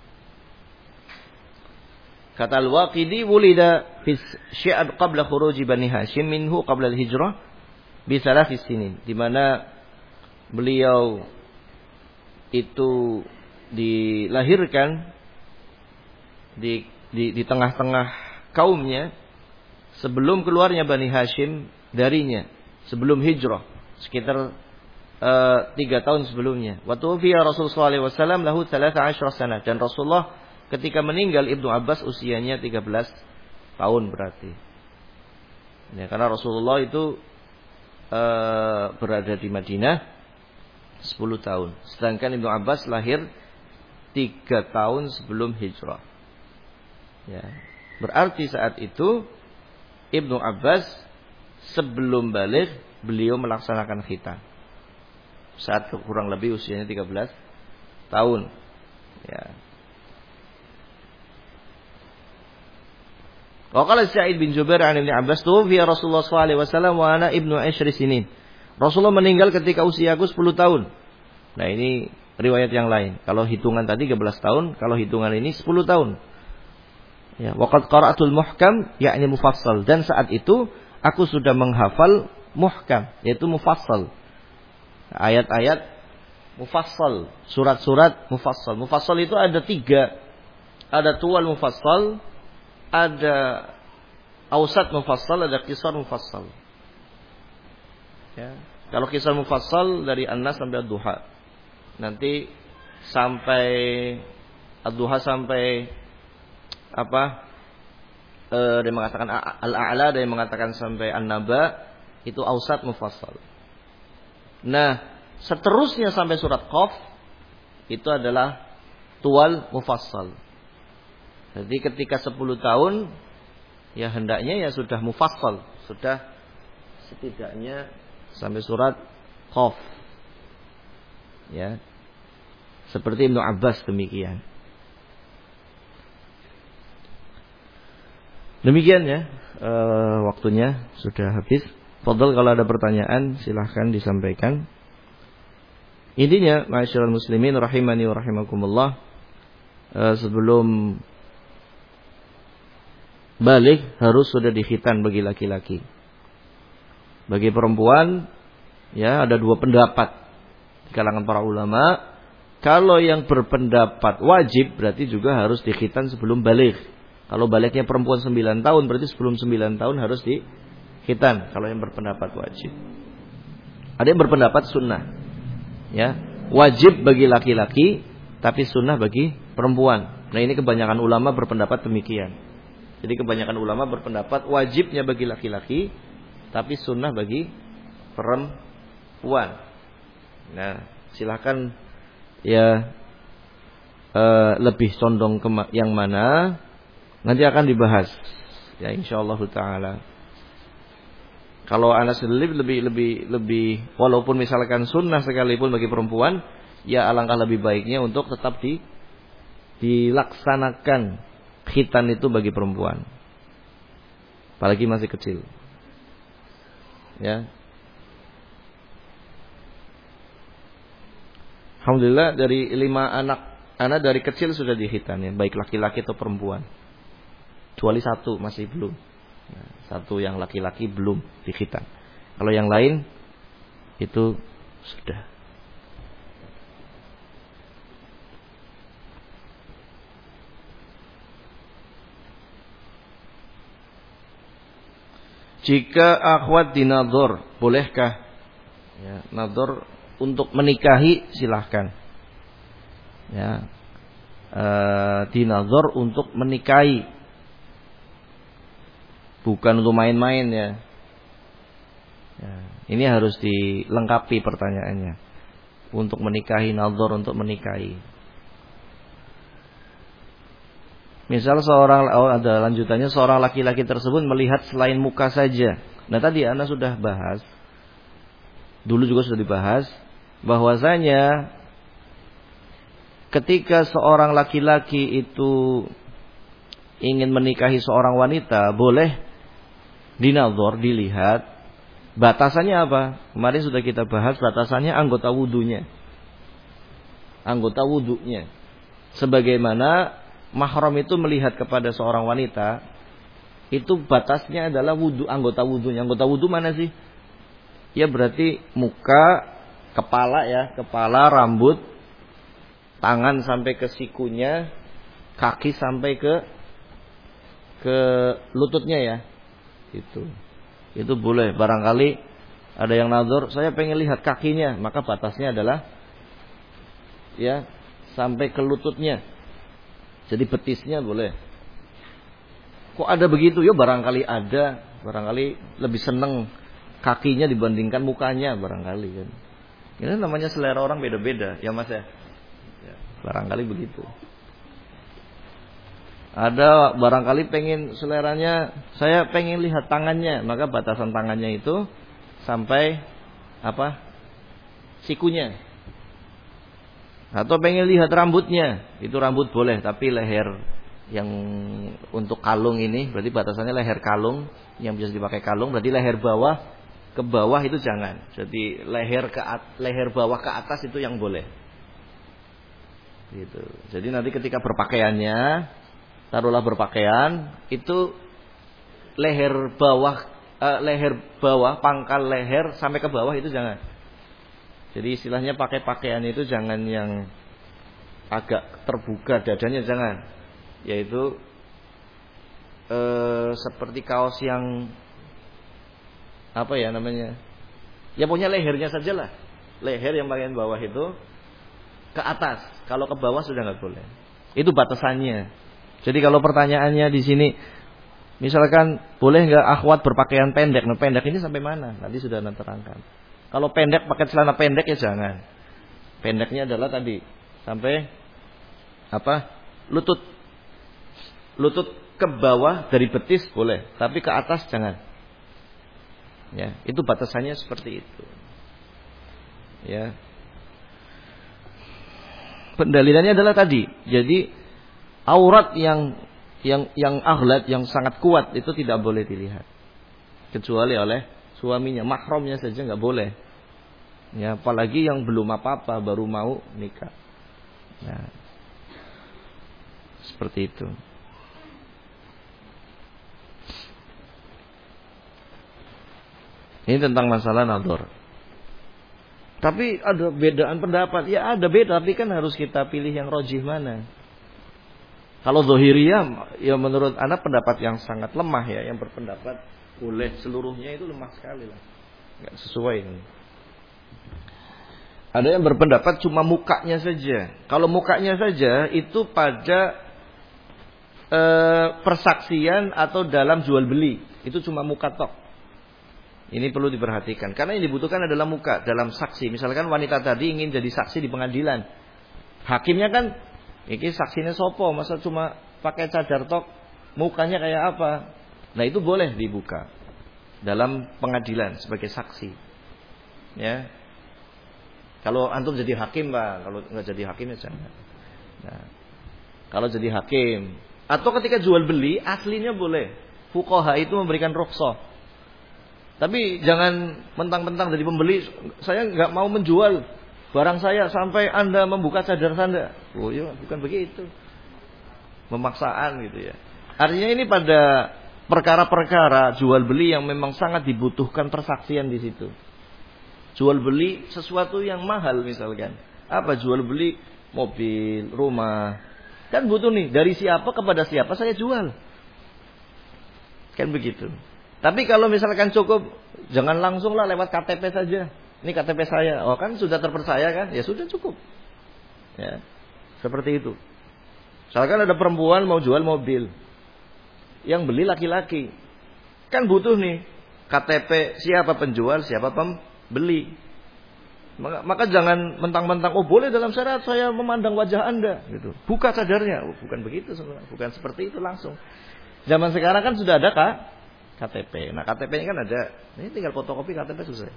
Kata Al-Waqidi, wulida fi Syi'ab qabla khuruji Bani Hashim minhu qabla al-hijrah bi 3 sinin, di mana beliau itu dilahirkan di tengah-tengah kaumnya sebelum keluarnya Bani Hashim darinya, sebelum hijrah, sekitar 3 tahun sebelumnya. Wa tuwfiya Rasulullah sallallahu alaihi wasallam lahu 13 sana, dan Rasulullah ketika meninggal Ibnu Abbas usianya 13 tahun berarti. Ya, karena Rasulullah itu berada di Madinah 10 tahun. Sedangkan Ibnu Abbas lahir 3 tahun sebelum hijrah. Ya. Berarti saat itu Ibnu Abbas sebelum balik beliau melaksanakan khitan. Saat kurang lebih usianya 13 tahun. Ya. Wa qala Sa'id bin Jubair an Ibnu Abbas tuwfiya Rasulullah sallallahu alaihi wasallam wa ana ibnu 10 sinin. Rasulullah meninggal ketika usiaku 10 tahun. Nah, ini riwayat yang lain. Kalau hitungan tadi 13 tahun, kalau hitungan ini 10 tahun. Ya, waqad qara'atul muhkam yakni mufassal, dan saat itu aku sudah menghafal muhkam yaitu mufassal. Ayat-ayat mufassal, surat-surat mufassal. Mufassal itu ada 3. Ada tuwal mufassal, ada ausat mufassal, ada qisar mufassal. Ya, kalau qisar mufassal dari An-Nas sampai Ad-Duha. Nanti sampai Ad-Duha sampai ada yang mengatakan Al-A'la, ada yang mengatakan sampai An-Naba, itu ausat mufassal. Nah, seterusnya sampai surat Qaf itu adalah tuwal mufassal. Jadi ketika 10 tahun ya hendaknya ya sudah mufassal, sudah setidaknya sampai surat Qaf. Ya. Seperti Ibnu Abbas demikian. Demikian ya, waktunya sudah habis. Fadhal, kalau ada pertanyaan silahkan disampaikan. Intinya, ma'asyiral muslimin rahimani wa rahimakumullah, sebelum balik harus sudah dikhitan bagi laki-laki. Bagi perempuan ya ada 2 pendapat di kalangan para ulama. Kalau yang berpendapat wajib berarti juga harus dikhitan sebelum balik. Kalau baliknya perempuan 9 tahun berarti sebelum 9 tahun harus dikhitan. Kalau yang berpendapat wajib. Ada yang berpendapat sunnah. Ya, wajib bagi laki-laki tapi sunnah bagi perempuan. Nah, ini kebanyakan ulama berpendapat demikian. Jadi kebanyakan ulama berpendapat wajibnya bagi laki-laki tapi sunnah bagi perempuan. Nah, silakan ya lebih condong ke yang mana nanti akan dibahas ya insyaallah taala. Kalau anak lebih walaupun misalkan sunnah sekalipun bagi perempuan, ya alangkah lebih baiknya untuk tetap dilaksanakan khitan itu bagi perempuan. Apalagi masih kecil. Ya. Alhamdulillah dari 5 anak dari kecil sudah dikhitan ya, baik laki-laki atau perempuan. Kecuali 1 masih belum. Nah, 1 yang laki-laki belum dikhitan. Kalau yang lain itu sudah. Jika akhwat dinadzor, bolehkah ya, nadzor untuk menikahi? Silahkan. Ya. Dinadzor untuk menikahi. Bukan untuk main-main ya. Ya. Ini harus dilengkapi pertanyaannya. Untuk menikahi, nadzor untuk menikahi. Misal ada lanjutannya, seorang laki-laki tersebut melihat selain muka saja. Nah, tadi Anda sudah bahas, dulu juga sudah dibahas, bahwasanya ketika seorang laki-laki itu ingin menikahi seorang wanita, boleh dinadzor, dilihat. Batasannya apa? Kemarin sudah kita bahas, batasannya anggota wudunya. Anggota wudunya. Sebagaimana mahram itu melihat kepada seorang wanita, itu batasnya adalah wudu, anggota wudunya. Anggota wudu mana sih? Ya berarti muka, kepala ya, kepala, rambut, tangan sampai ke sikunya, kaki sampai ke lututnya ya. Itu boleh. Barangkali ada yang nadzor, saya pengen lihat kakinya, maka batasnya adalah ya sampai ke lututnya. Jadi betisnya boleh. Kok ada begitu? Ya barangkali ada. Barangkali lebih seneng kakinya dibandingkan mukanya barangkali kan. Ini namanya selera orang beda-beda ya Mas ya. Barangkali begitu. Ada barangkali pengen seleranya, saya pengen lihat tangannya, maka batasan tangannya itu sampai apa? Sikunya. Atau pengen lihat rambutnya, itu rambut boleh, tapi leher yang untuk kalung ini berarti batasannya leher kalung yang bisa dipakai kalung, berarti leher bawah ke bawah itu jangan. Jadi leher bawah ke atas itu yang boleh. Gitu. Jadi nanti ketika berpakaiannya, taruhlah berpakaian, itu leher bawah, pangkal leher sampai ke bawah itu jangan. Jadi istilahnya pakai pakaian itu jangan yang agak terbuka dadanya, jangan. Yaitu seperti kaos yang apa ya namanya? Ya pokoknya lehernya sajalah. Leher yang bagian bawah itu ke atas. Kalau ke bawah sudah nggak boleh. Itu batasannya. Jadi kalau pertanyaannya di sini, misalkan boleh nggak akhwat berpakaian pendek? Nah, pendek ini sampai mana? Nanti sudah terangkan. Kalau pendek pakai celana pendek ya jangan. Pendeknya adalah tadi sampai apa? Lutut ke bawah dari betis boleh, tapi ke atas jangan. Ya, itu batasannya seperti itu. Ya. Pendalilannya adalah tadi. Jadi aurat yang aghlat, yang sangat kuat itu tidak boleh dilihat. Kecuali oleh suaminya, mahramnya saja nggak boleh. Ya, apalagi yang belum apa-apa, baru mau nikah. Nah, seperti itu. Ini tentang masalah nadhar. Tapi ada bedaan pendapat. Ya ada beda, tapi kan harus kita pilih yang rajih mana. Kalau Zahiriyah, ya menurut anak pendapat yang sangat lemah ya, yang berpendapat boleh seluruhnya itu lemah sekali lah. Enggak sesuai ini. Ada yang berpendapat cuma mukanya saja. Kalau mukanya saja itu pada persaksian atau dalam jual beli, itu cuma muka tok. Ini perlu diperhatikan. Karena yang dibutuhkan adalah muka dalam saksi. Misalkan wanita tadi ingin jadi saksi di pengadilan. Hakimnya kan, ini saksinya sopo, masa cuma pakai cadar tok, mukanya kayak apa? Nah itu boleh dibuka dalam pengadilan sebagai saksi. Ya. Kalau antum jadi hakim Pak, kalau nggak jadi hakim ya jangan. Nah, kalau jadi hakim atau ketika jual beli aslinya boleh. Fuqaha itu memberikan rukhsah. Tapi jangan mentang-mentang dari pembeli, saya nggak mau menjual barang saya sampai Anda membuka cadar Anda. Oh iya, bukan begitu. Memaksaan gitu ya. Artinya ini pada perkara-perkara jual beli yang memang sangat dibutuhkan persaksian di situ. Jual beli sesuatu yang mahal misalkan. Apa jual beli mobil, rumah. Kan butuh nih, dari siapa kepada siapa saya jual. Kan begitu. Tapi kalau misalkan cukup, jangan langsung lah lewat KTP saja. Ini KTP saya. Oh kan sudah terpercaya kan? Ya sudah cukup. Ya, seperti itu. Misalkan ada perempuan mau jual mobil. Yang beli laki-laki. Kan butuh nih KTP siapa penjual, siapa pembeli. Maka jangan mentang-mentang, oh boleh dalam syarat saya memandang wajah Anda. Gitu. Buka cadarnya. Oh, bukan begitu sebenarnya. Bukan seperti itu langsung. Zaman sekarang kan sudah ada KTP. Nah KTP-nya kan ada. Ini tinggal fotokopi KTP selesai.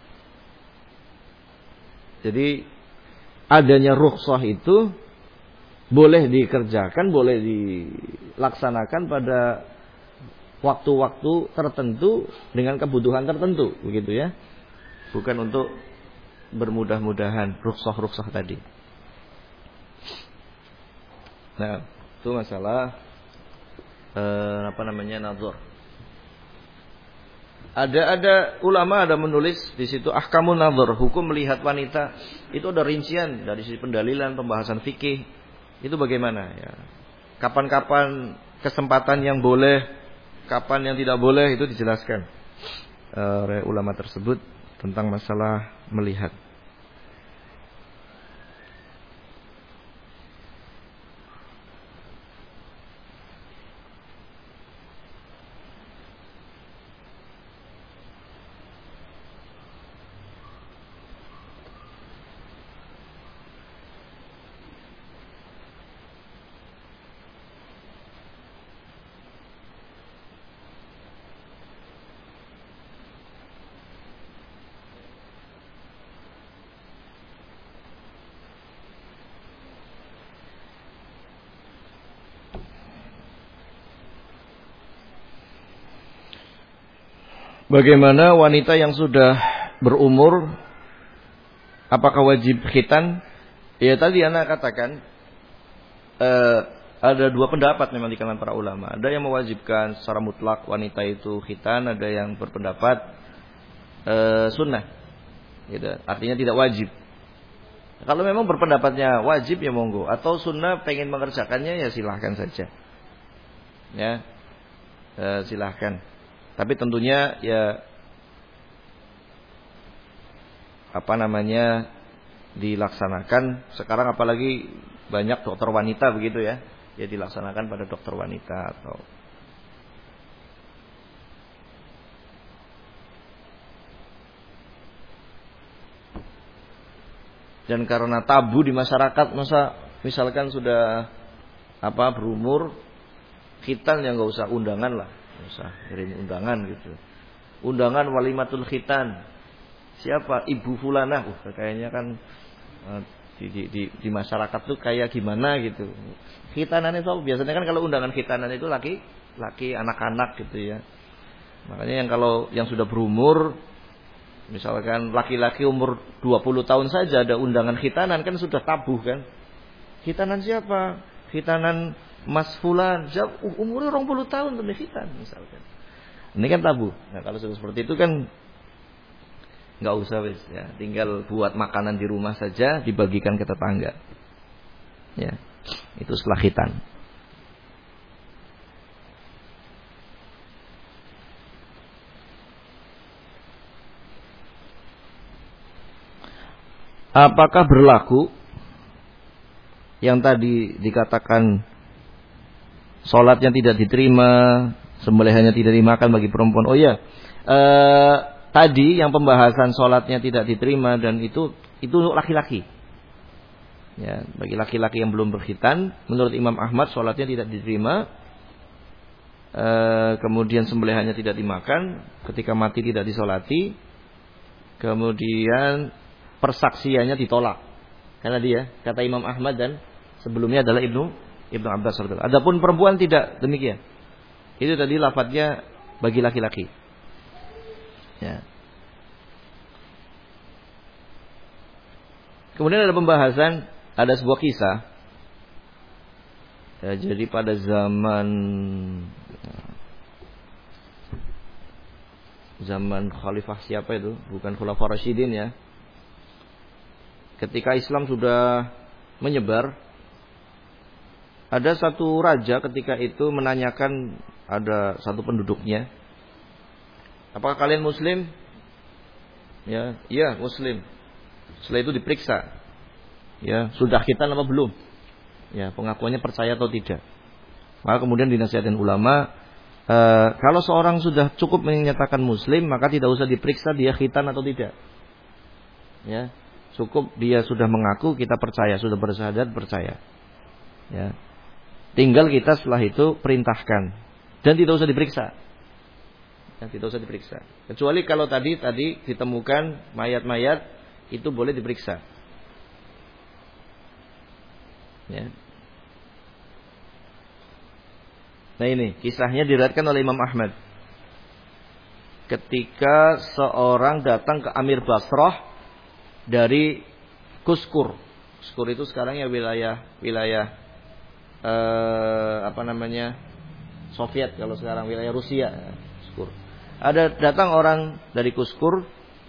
Jadi adanya rukhsah itu boleh dikerjakan, boleh dilaksanakan pada waktu-waktu tertentu dengan kebutuhan tertentu, begitu ya. Bukan untuk bermudah-mudahan rukhsah tadi. Nah, itu masalah nadhar. Ada ulama ada menulis di situ ahkamun nadhar, hukum melihat wanita. Itu ada rincian dari sisi pendalilan, pembahasan fikih. Itu bagaimana ya? Kapan-kapan kesempatan yang boleh, kapan yang tidak boleh itu dijelaskan oleh ulama tersebut tentang masalah melihat. Bagaimana wanita yang sudah berumur, apakah wajib khitan? Ya tadi anak katakan ada dua pendapat memang di kalangan para ulama. Ada yang mewajibkan secara mutlak wanita itu khitan, ada yang berpendapat sunnah. Gitu. Artinya tidak wajib. Kalau memang berpendapatnya wajib ya monggo, atau sunnah pengen mengerjakannya ya silahkan saja. Ya, silahkan. Tapi tentunya ya dilaksanakan sekarang, apalagi banyak dokter wanita begitu ya. Ya dilaksanakan pada dokter wanita atau dan karena tabu di masyarakat, masa misalkan sudah berumur khitan, ya nggak usah undangan lah, nggak usah kirim undangan gitu. Undangan walimatul khitan, siapa ibu fulanah, kayaknya kan di masyarakat tuh kayak gimana gitu. Khitanan itu biasanya kan kalau undangan khitanan itu laki anak-anak gitu ya. Makanya yang sudah berumur, misalkan laki-laki umur 20 tahun saja ada undangan khitanan, kan sudah tabu kan. Khitanan siapa? Khitanan Mas Fulan, umurnya 20 tahun belum khitan misalkan. Ini kan tabu. Nah, kalau seperti itu kan nggak usah wis ya, tinggal buat makanan di rumah saja, dibagikan ke tetangga. Ya. Itu setelah khitan. Apakah berlaku yang tadi dikatakan sholatnya tidak diterima, sembelihannya tidak dimakan bagi perempuan? Oh ya, tadi yang pembahasan sholatnya tidak diterima dan itu untuk laki-laki. Ya, bagi laki-laki yang belum berkhitan, menurut Imam Ahmad sholatnya tidak diterima. Kemudian sembelihannya tidak dimakan, ketika mati tidak disolati. Kemudian persaksiannya ditolak. Karena dia kata Imam Ahmad dan sebelumnya adalah Ibnu Abbas. Adapun perempuan tidak demikian. Itu tadi lafadznya bagi laki-laki. Ya. Kemudian ada pembahasan, ada sebuah kisah. Ya, jadi pada zaman khalifah siapa itu? Bukan Khulafaur Rasyidin ya. Ketika Islam sudah menyebar, ada satu raja ketika itu menanyakan ada satu penduduknya, apakah kalian muslim? Ya, iya muslim. Setelah itu diperiksa, ya sudah khitan apa belum? Ya, pengakuannya percaya atau tidak. Maka kemudian dinasihatin ulama, kalau seorang sudah cukup menyatakan muslim, maka tidak usah diperiksa dia khitan atau tidak. Ya. Cukup dia sudah mengaku, kita percaya, sudah bersyahadat, percaya. Ya. Tinggal kita setelah itu perintahkan dan tidak usah diperiksa. Ya, tidak usah diperiksa. Kecuali kalau tadi ditemukan mayat-mayat, itu boleh diperiksa. Ya. Nah ini kisahnya diriwayatkan oleh Imam Ahmad. Ketika seorang datang ke Amir Basrah dari Kuskur. Kuskur itu sekarang ya wilayah Soviet, kalau sekarang wilayah Rusia. Kuskur. Ada datang orang dari Kuskur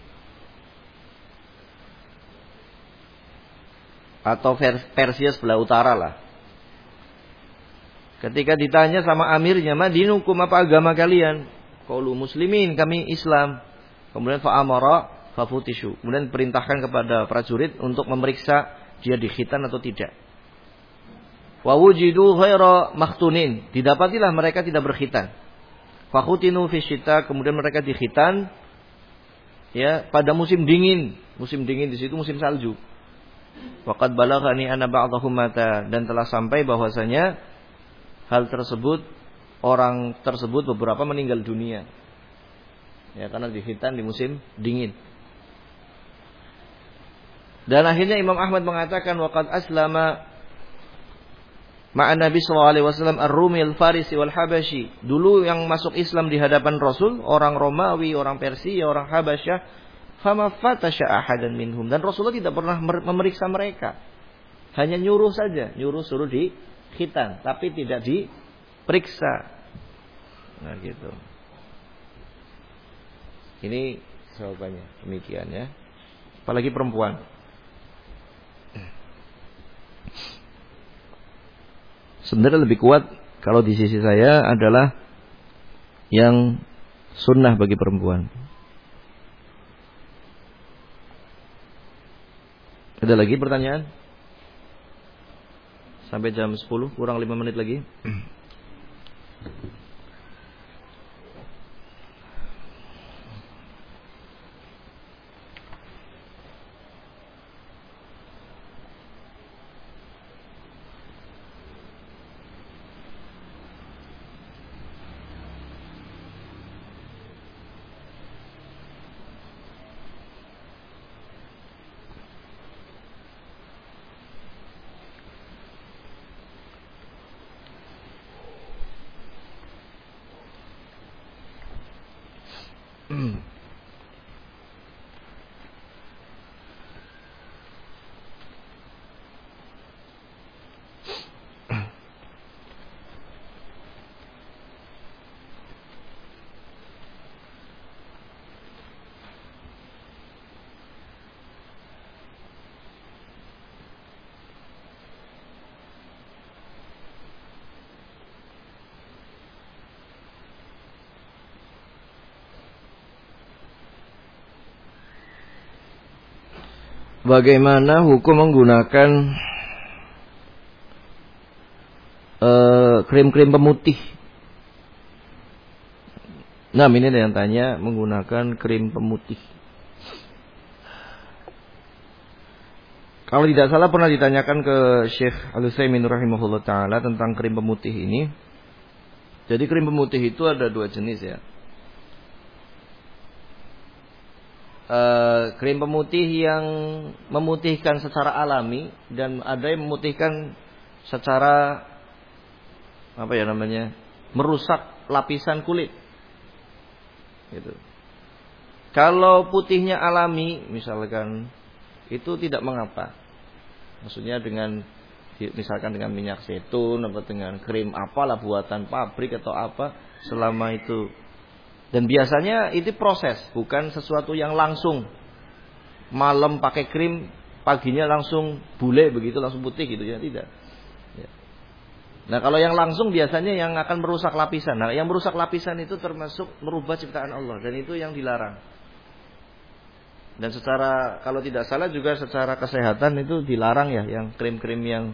atau Persia sebelah utara lah. Ketika ditanya sama amirnya, "Madinukum, apa agama kalian?" "Qaulu muslimin, kami Islam." Kemudian fa'amara fafutishu. Kemudian perintahkan kepada prajurit untuk memeriksa dia dikhitan atau tidak. Wa wujidu ghaira makhtunin. Didapatilah mereka tidak berkhitan. Fakhutinu fi syita. Kemudian mereka dikhitan ya pada musim dingin. Musim dingin di situ musim salju. Waqad balaghani anna ba'dahum mata. Dan telah sampai bahwasanya hal tersebut, orang tersebut beberapa meninggal dunia. Ya, karena dikhitan di musim dingin. Dan akhirnya Imam Ahmad mengatakan waqad aslama Ma'an Nabi sallallahu alaihi wasallam ar-Rumi al-Farisi wal Habasyi. Dulu yang masuk Islam di hadapan Rasul, orang Romawi, orang Persia, orang Habasyah, fama fatasha ahadan minhum. Dan Rasulullah tidak pernah memeriksa mereka. Hanya nyuruh saja, suruh di khitan, tapi tidak diperiksa. Nah, gitu. Ini jawabannya, demikian ya. Apalagi perempuan. Sebenarnya lebih kuat kalau di sisi saya adalah yang sunnah bagi perempuan. Ada lagi pertanyaan? Sampai jam 10, kurang 5 menit lagi. Bagaimana hukum menggunakan krim-krim pemutih? Nah, ini ada yang tanya menggunakan krim pemutih. Kalau tidak salah pernah ditanyakan ke Syekh Al-Utsaimin rahimahullah taala tentang krim pemutih ini. Jadi krim pemutih itu ada 2 jenis ya. Krim pemutih yang memutihkan secara alami dan ada yang memutihkan secara merusak lapisan kulit. Gitu. Kalau putihnya alami, misalkan itu tidak mengapa. Maksudnya misalkan dengan minyak zaitun atau dengan krim apalah buatan pabrik atau apa, selama itu. Dan biasanya itu proses, bukan sesuatu yang langsung malam pakai krim, paginya langsung bule begitu, langsung putih gitu ya, tidak. Ya. Nah, kalau yang langsung biasanya yang akan merusak lapisan. Nah, yang merusak lapisan itu termasuk merubah ciptaan Allah dan itu yang dilarang. Dan kalau tidak salah juga secara kesehatan itu dilarang ya, yang krim-krim yang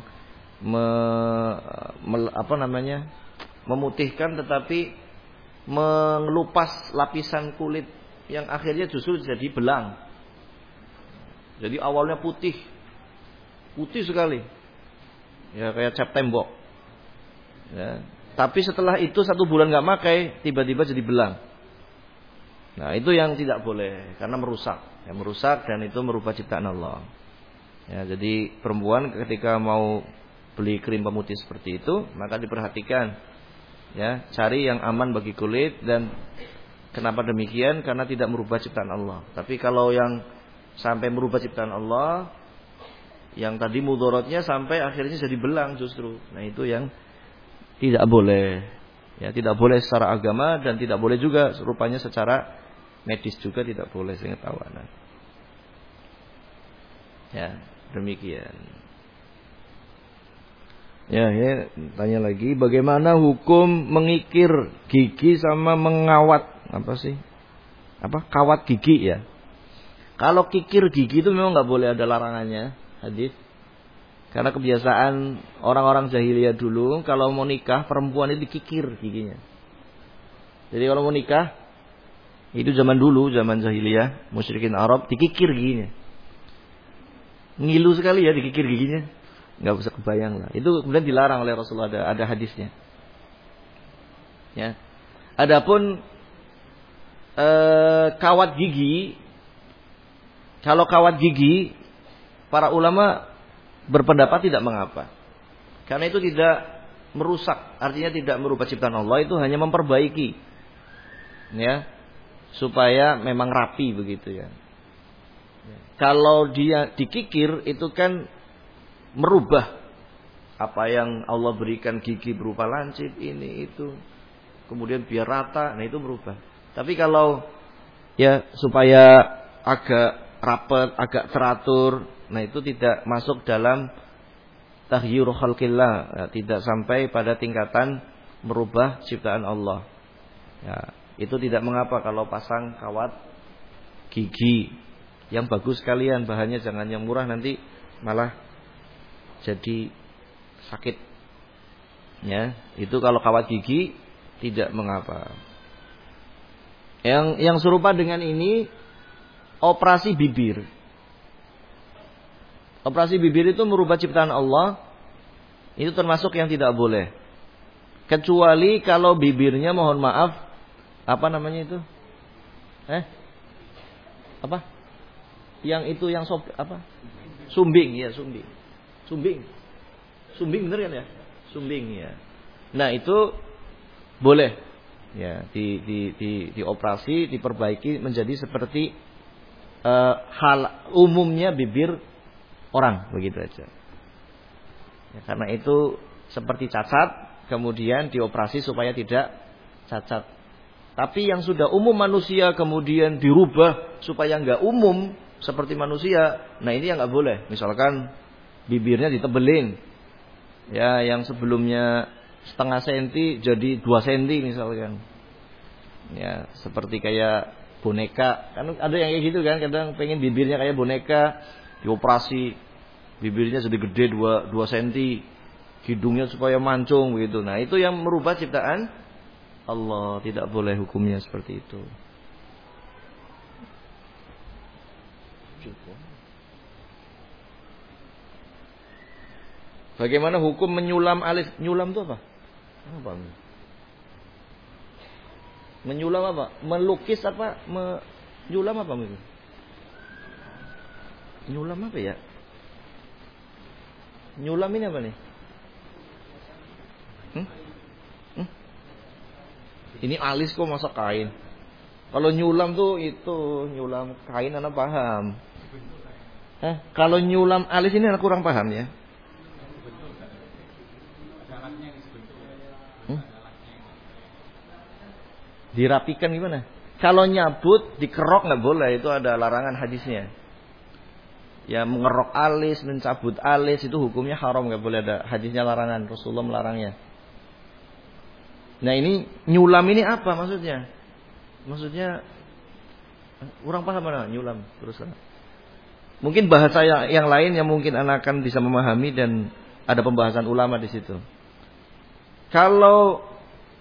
memutihkan tetapi mengelupas lapisan kulit yang akhirnya justru jadi belang. Jadi awalnya putih sekali, ya kayak cat tembok. Ya. Tapi setelah itu 1 bulan nggak pakai, tiba-tiba jadi belang. Nah, itu yang tidak boleh karena merusak dan itu merubah ciptaan Allah. Ya, jadi perempuan ketika mau beli krim pemutih seperti itu, maka diperhatikan. Ya, cari yang aman bagi kulit. Dan kenapa demikian? Karena tidak merubah ciptaan Allah. Tapi kalau yang sampai merubah ciptaan Allah, yang tadi mudaratnya sampai akhirnya jadi belang justru. Nah, itu yang tidak boleh. Ya, tidak boleh secara agama dan tidak boleh juga rupanya secara medis juga tidak boleh sengetahuan. Ya, demikian. Ya, tanya lagi, bagaimana hukum mengikir gigi sama mengawat kawat gigi ya? Kalau kikir gigi itu memang nggak boleh, ada larangannya, hadis. Karena kebiasaan orang-orang jahiliyah dulu kalau mau nikah perempuan itu dikikir giginya. Jadi kalau mau nikah itu zaman dulu, zaman jahiliyah, musyrikin Arab dikikir giginya. Ngilu sekali ya dikikir giginya. Nggak bisa kebayang lah. Itu kemudian dilarang oleh Rasulullah, ada hadisnya. Ya. Adapun kawat gigi, kalau kawat gigi para ulama berpendapat tidak mengapa. Karena itu tidak merusak, artinya tidak merubah ciptaan Allah, itu hanya memperbaiki. Ya. Supaya memang rapi begitu ya. Kalau dia dikikir itu kan merubah apa yang Allah berikan, gigi berupa lancip ini itu, kemudian biar rata, nah itu merubah. Tapi kalau ya supaya agak rapat, agak teratur, nah itu tidak masuk dalam taghyir khalqillah, ya, tidak sampai pada tingkatan merubah ciptaan Allah. Ya, itu tidak mengapa kalau pasang kawat gigi yang bagus sekalian, bahannya jangan yang murah, nanti malah jadi sakit. Ya, itu kalau kawat gigi tidak mengapa. Yang serupa dengan ini operasi bibir. Operasi bibir itu merubah ciptaan Allah. Itu termasuk yang tidak boleh. Kecuali kalau bibirnya mohon maaf, apa namanya itu? Apa? Yang itu yang apa? Sumbing, ya sumbing. Sumbing bener kan ya? Sumbing ya. Nah, itu boleh. Ya, dioperasi, diperbaiki menjadi seperti hal umumnya bibir orang, begitu aja. Ya, karena itu seperti cacat, kemudian dioperasi supaya tidak cacat. Tapi yang sudah umum manusia kemudian dirubah supaya enggak umum seperti manusia, nah ini yang enggak boleh. Misalkan bibirnya ditebelin, ya yang sebelumnya setengah senti jadi 2 senti misalkan. Ya seperti kayak boneka, kan ada yang kayak gitu kan, kadang pengen bibirnya kayak boneka, dioperasi bibirnya jadi gede 2 senti, hidungnya supaya mancung begitu. Nah itu yang merubah ciptaan Allah, tidak boleh hukumnya seperti itu. Bagaimana hukum menyulam alis? Nyulam itu apa? Apa? Menyulam apa? Melukis apa? Menyulam apa? Nyulam apa ya? Nyulam ini apa nih? Ini alis kok masa kain? Kalau nyulam tuh itu nyulam kain anak paham. Kalau nyulam alis ini anak kurang paham ya. Dirapikan gimana? Kalau nyabut dikerok nggak boleh, itu ada larangan hadisnya. Ya mengerok alis, mencabut alis itu hukumnya haram, nggak boleh, ada hadisnya larangan, Rasulullah melarangnya. Nah ini nyulam ini apa maksudnya? Maksudnya kurang paham mana nyulam terus. Mungkin bahasa yang lain yang mungkin anak akan bisa memahami dan ada pembahasan ulama di situ. Kalau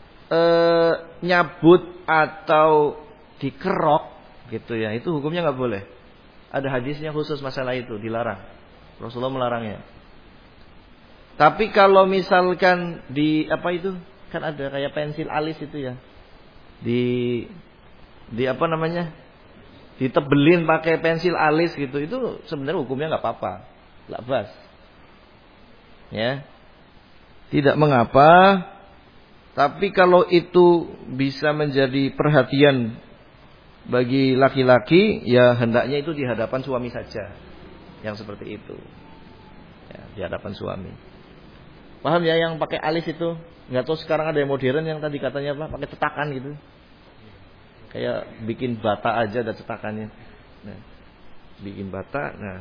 nyabut atau dikerok gitu ya, itu hukumnya nggak boleh. Ada hadisnya khusus masalah itu, dilarang. Rasulullah melarangnya. Tapi kalau misalkan di apa itu, kan ada kayak pensil alis itu ya, di apa namanya, ditebelin pakai pensil alis gitu, itu sebenarnya hukumnya nggak apa-apa, nggak bas. Ya, tidak mengapa. Tapi kalau itu bisa menjadi perhatian bagi laki-laki, ya hendaknya itu di hadapan suami saja, yang seperti itu, ya, di hadapan suami. Paham ya yang pakai alis itu? Nggak tahu sekarang ada yang modern yang tadi katanya apa? Pakai cetakan gitu, kayak bikin bata aja ada cetakannya. Nah, bikin bata. Nah,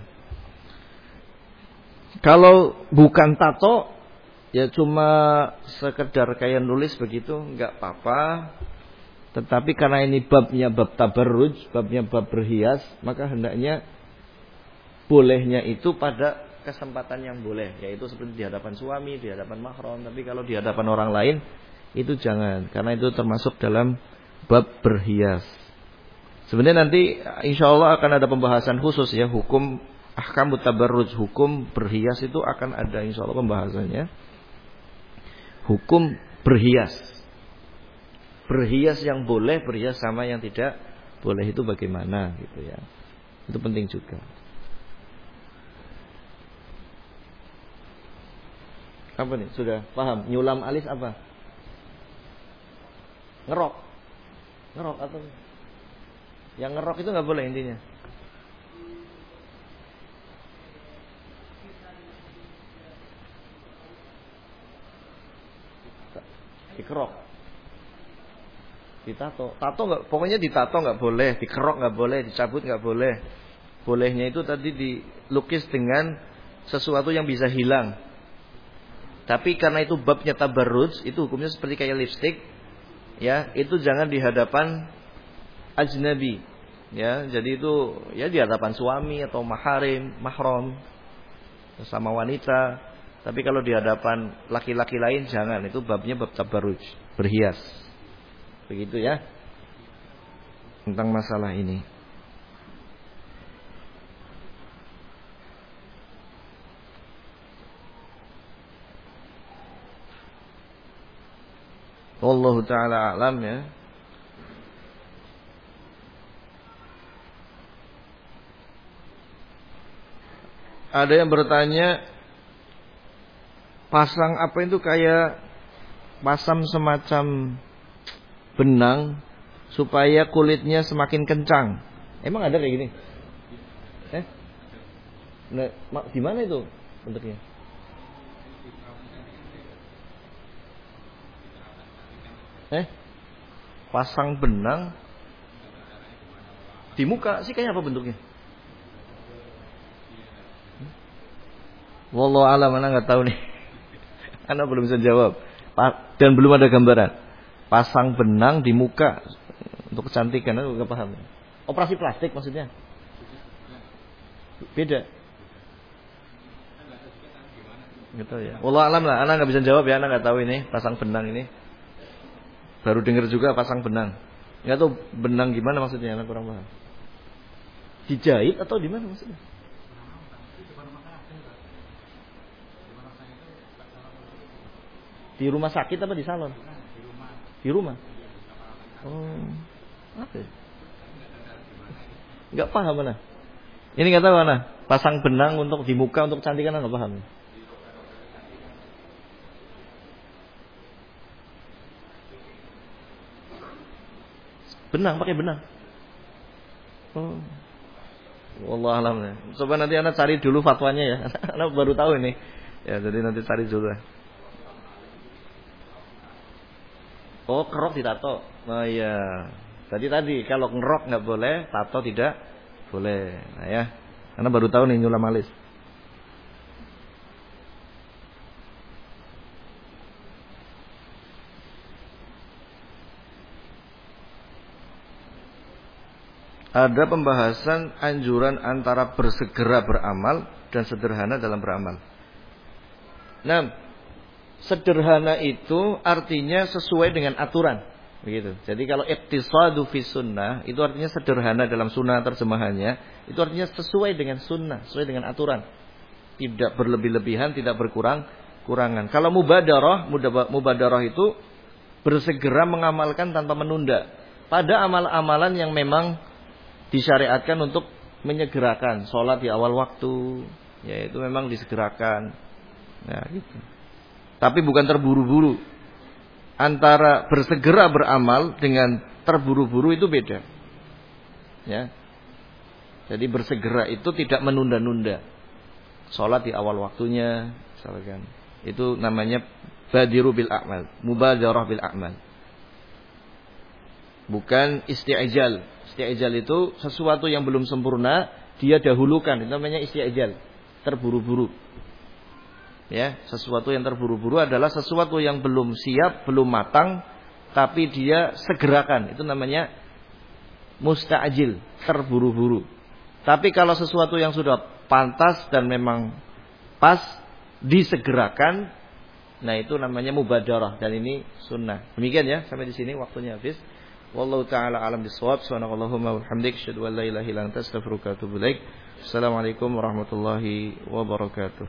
kalau bukan tato, ya cuma sekedar kayak nulis begitu, nggak apa-apa. Tetapi karena ini babnya bab tabarruj, babnya bab berhias, maka hendaknya bolehnya itu pada kesempatan yang boleh, yaitu seperti di hadapan suami, di hadapan mahram. Tapi kalau di hadapan orang lain itu jangan, karena itu termasuk dalam bab berhias. Sebenarnya nanti insya Allah akan ada pembahasan khusus ya, hukum ahkam tabarruj, hukum berhias itu akan ada insya Allah pembahasannya. Hukum berhias, berhias yang boleh, berhias sama yang tidak boleh itu bagaimana gitu ya. Itu penting juga. Apa nih? Sudah paham? Nyulam alis apa? Ngerok. Ngerok atau yang ngerok itu nggak boleh intinya. Dikerok, ditato, tato nggak, pokoknya ditato nggak boleh, dikerok nggak boleh, dicabut nggak boleh. Bolehnya itu tadi dilukis dengan sesuatu yang bisa hilang. Tapi karena itu babnya tabarruj, itu hukumnya seperti kayak lipstick, ya itu jangan di hadapan ajnabi, ya jadi itu ya di hadapan suami atau mahram sama wanita. Tapi kalau di hadapan laki-laki lain jangan, itu babnya bab tabarruj, berhias. Begitu ya. Tentang masalah ini. Wallahu taala alam ya. Ada yang bertanya, pasang apa itu kayak pasang semacam benang supaya kulitnya semakin kencang. Emang ada kayak gini? Nah, di mana itu bentuknya? Pasang benang di muka sih kayak apa bentuknya? Wallahu a'lam, ana enggak tahu nih. Ana belum bisa jawab. Dan belum ada gambaran. Pasang benang di muka untuk kecantikan, aku enggak paham. Operasi plastik maksudnya? Beda. Gitu ya. Wallahu a'lam lah, ana enggak bisa jawab ya, ana enggak tahu ini pasang benang ini. Baru dengar juga pasang benang. Enggak tahu benang gimana maksudnya, ana kurang paham. Dijahit atau di mana maksudnya? Di rumah sakit apa di salon? Di rumah. Oh, apa? Enggak paham mana? Ini enggak tahu mana? Pasang benang untuk di muka untuk kecantikan enggak paham. Benang, pakai benang. Oh. Wallahu a'lam ya. Coba nanti Anda cari dulu fatwanya ya. Anda baru tahu ini. Ya, jadi nanti cari dulu. Oh, kerok ditato. Oh iya. Tadi kalau ngerok nggak boleh, tato tidak boleh. Nah ya. Karena baru tahu nih nyulam alis. Ada pembahasan anjuran antara bersegera beramal dan sederhana dalam beramal. Nah, sederhana itu artinya sesuai dengan aturan, begitu. Jadi kalau iqtisadu fi sunnah itu artinya sederhana dalam sunnah terjemahannya, itu artinya sesuai dengan sunnah, sesuai dengan aturan. Tidak berlebih-lebihan, tidak berkurang-kurangan. Kalau mubadarah itu bersegera mengamalkan tanpa menunda. Pada amal-amalan yang memang disyariatkan untuk menyegerakan, sholat di awal waktu, yaitu memang disegerakan. Ya, gitu. Tapi bukan terburu-buru. Antara bersegera beramal dengan terburu-buru itu beda. Ya. Jadi bersegera itu tidak menunda-nunda. Sholat di awal waktunya, misalkan. Itu namanya badiru bil a'mal, mubadarah bil a'mal. Bukan isti'jal. Isti'jal itu sesuatu yang belum sempurna dia dahulukan, itu namanya isti'jal, terburu-buru. Ya, sesuatu yang terburu-buru adalah sesuatu yang belum siap, belum matang, tapi dia segerakan. Itu namanya musta'jil, terburu-buru. Tapi kalau sesuatu yang sudah pantas dan memang pas, disegerakan, nah itu namanya mubadarah, dan ini sunnah. Demikian ya, sampai di sini waktunya habis. Wallahu ta'ala alam bisawab. Subhanakallahumma wa bihamdik, asyhadu an la ilaha illa anta, astaghfiruka wa atubu ilaik. Assalamualaikum warahmatullahi wabarakatuh.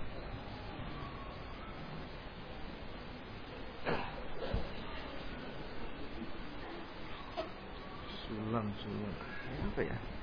Sulam. Apa ya?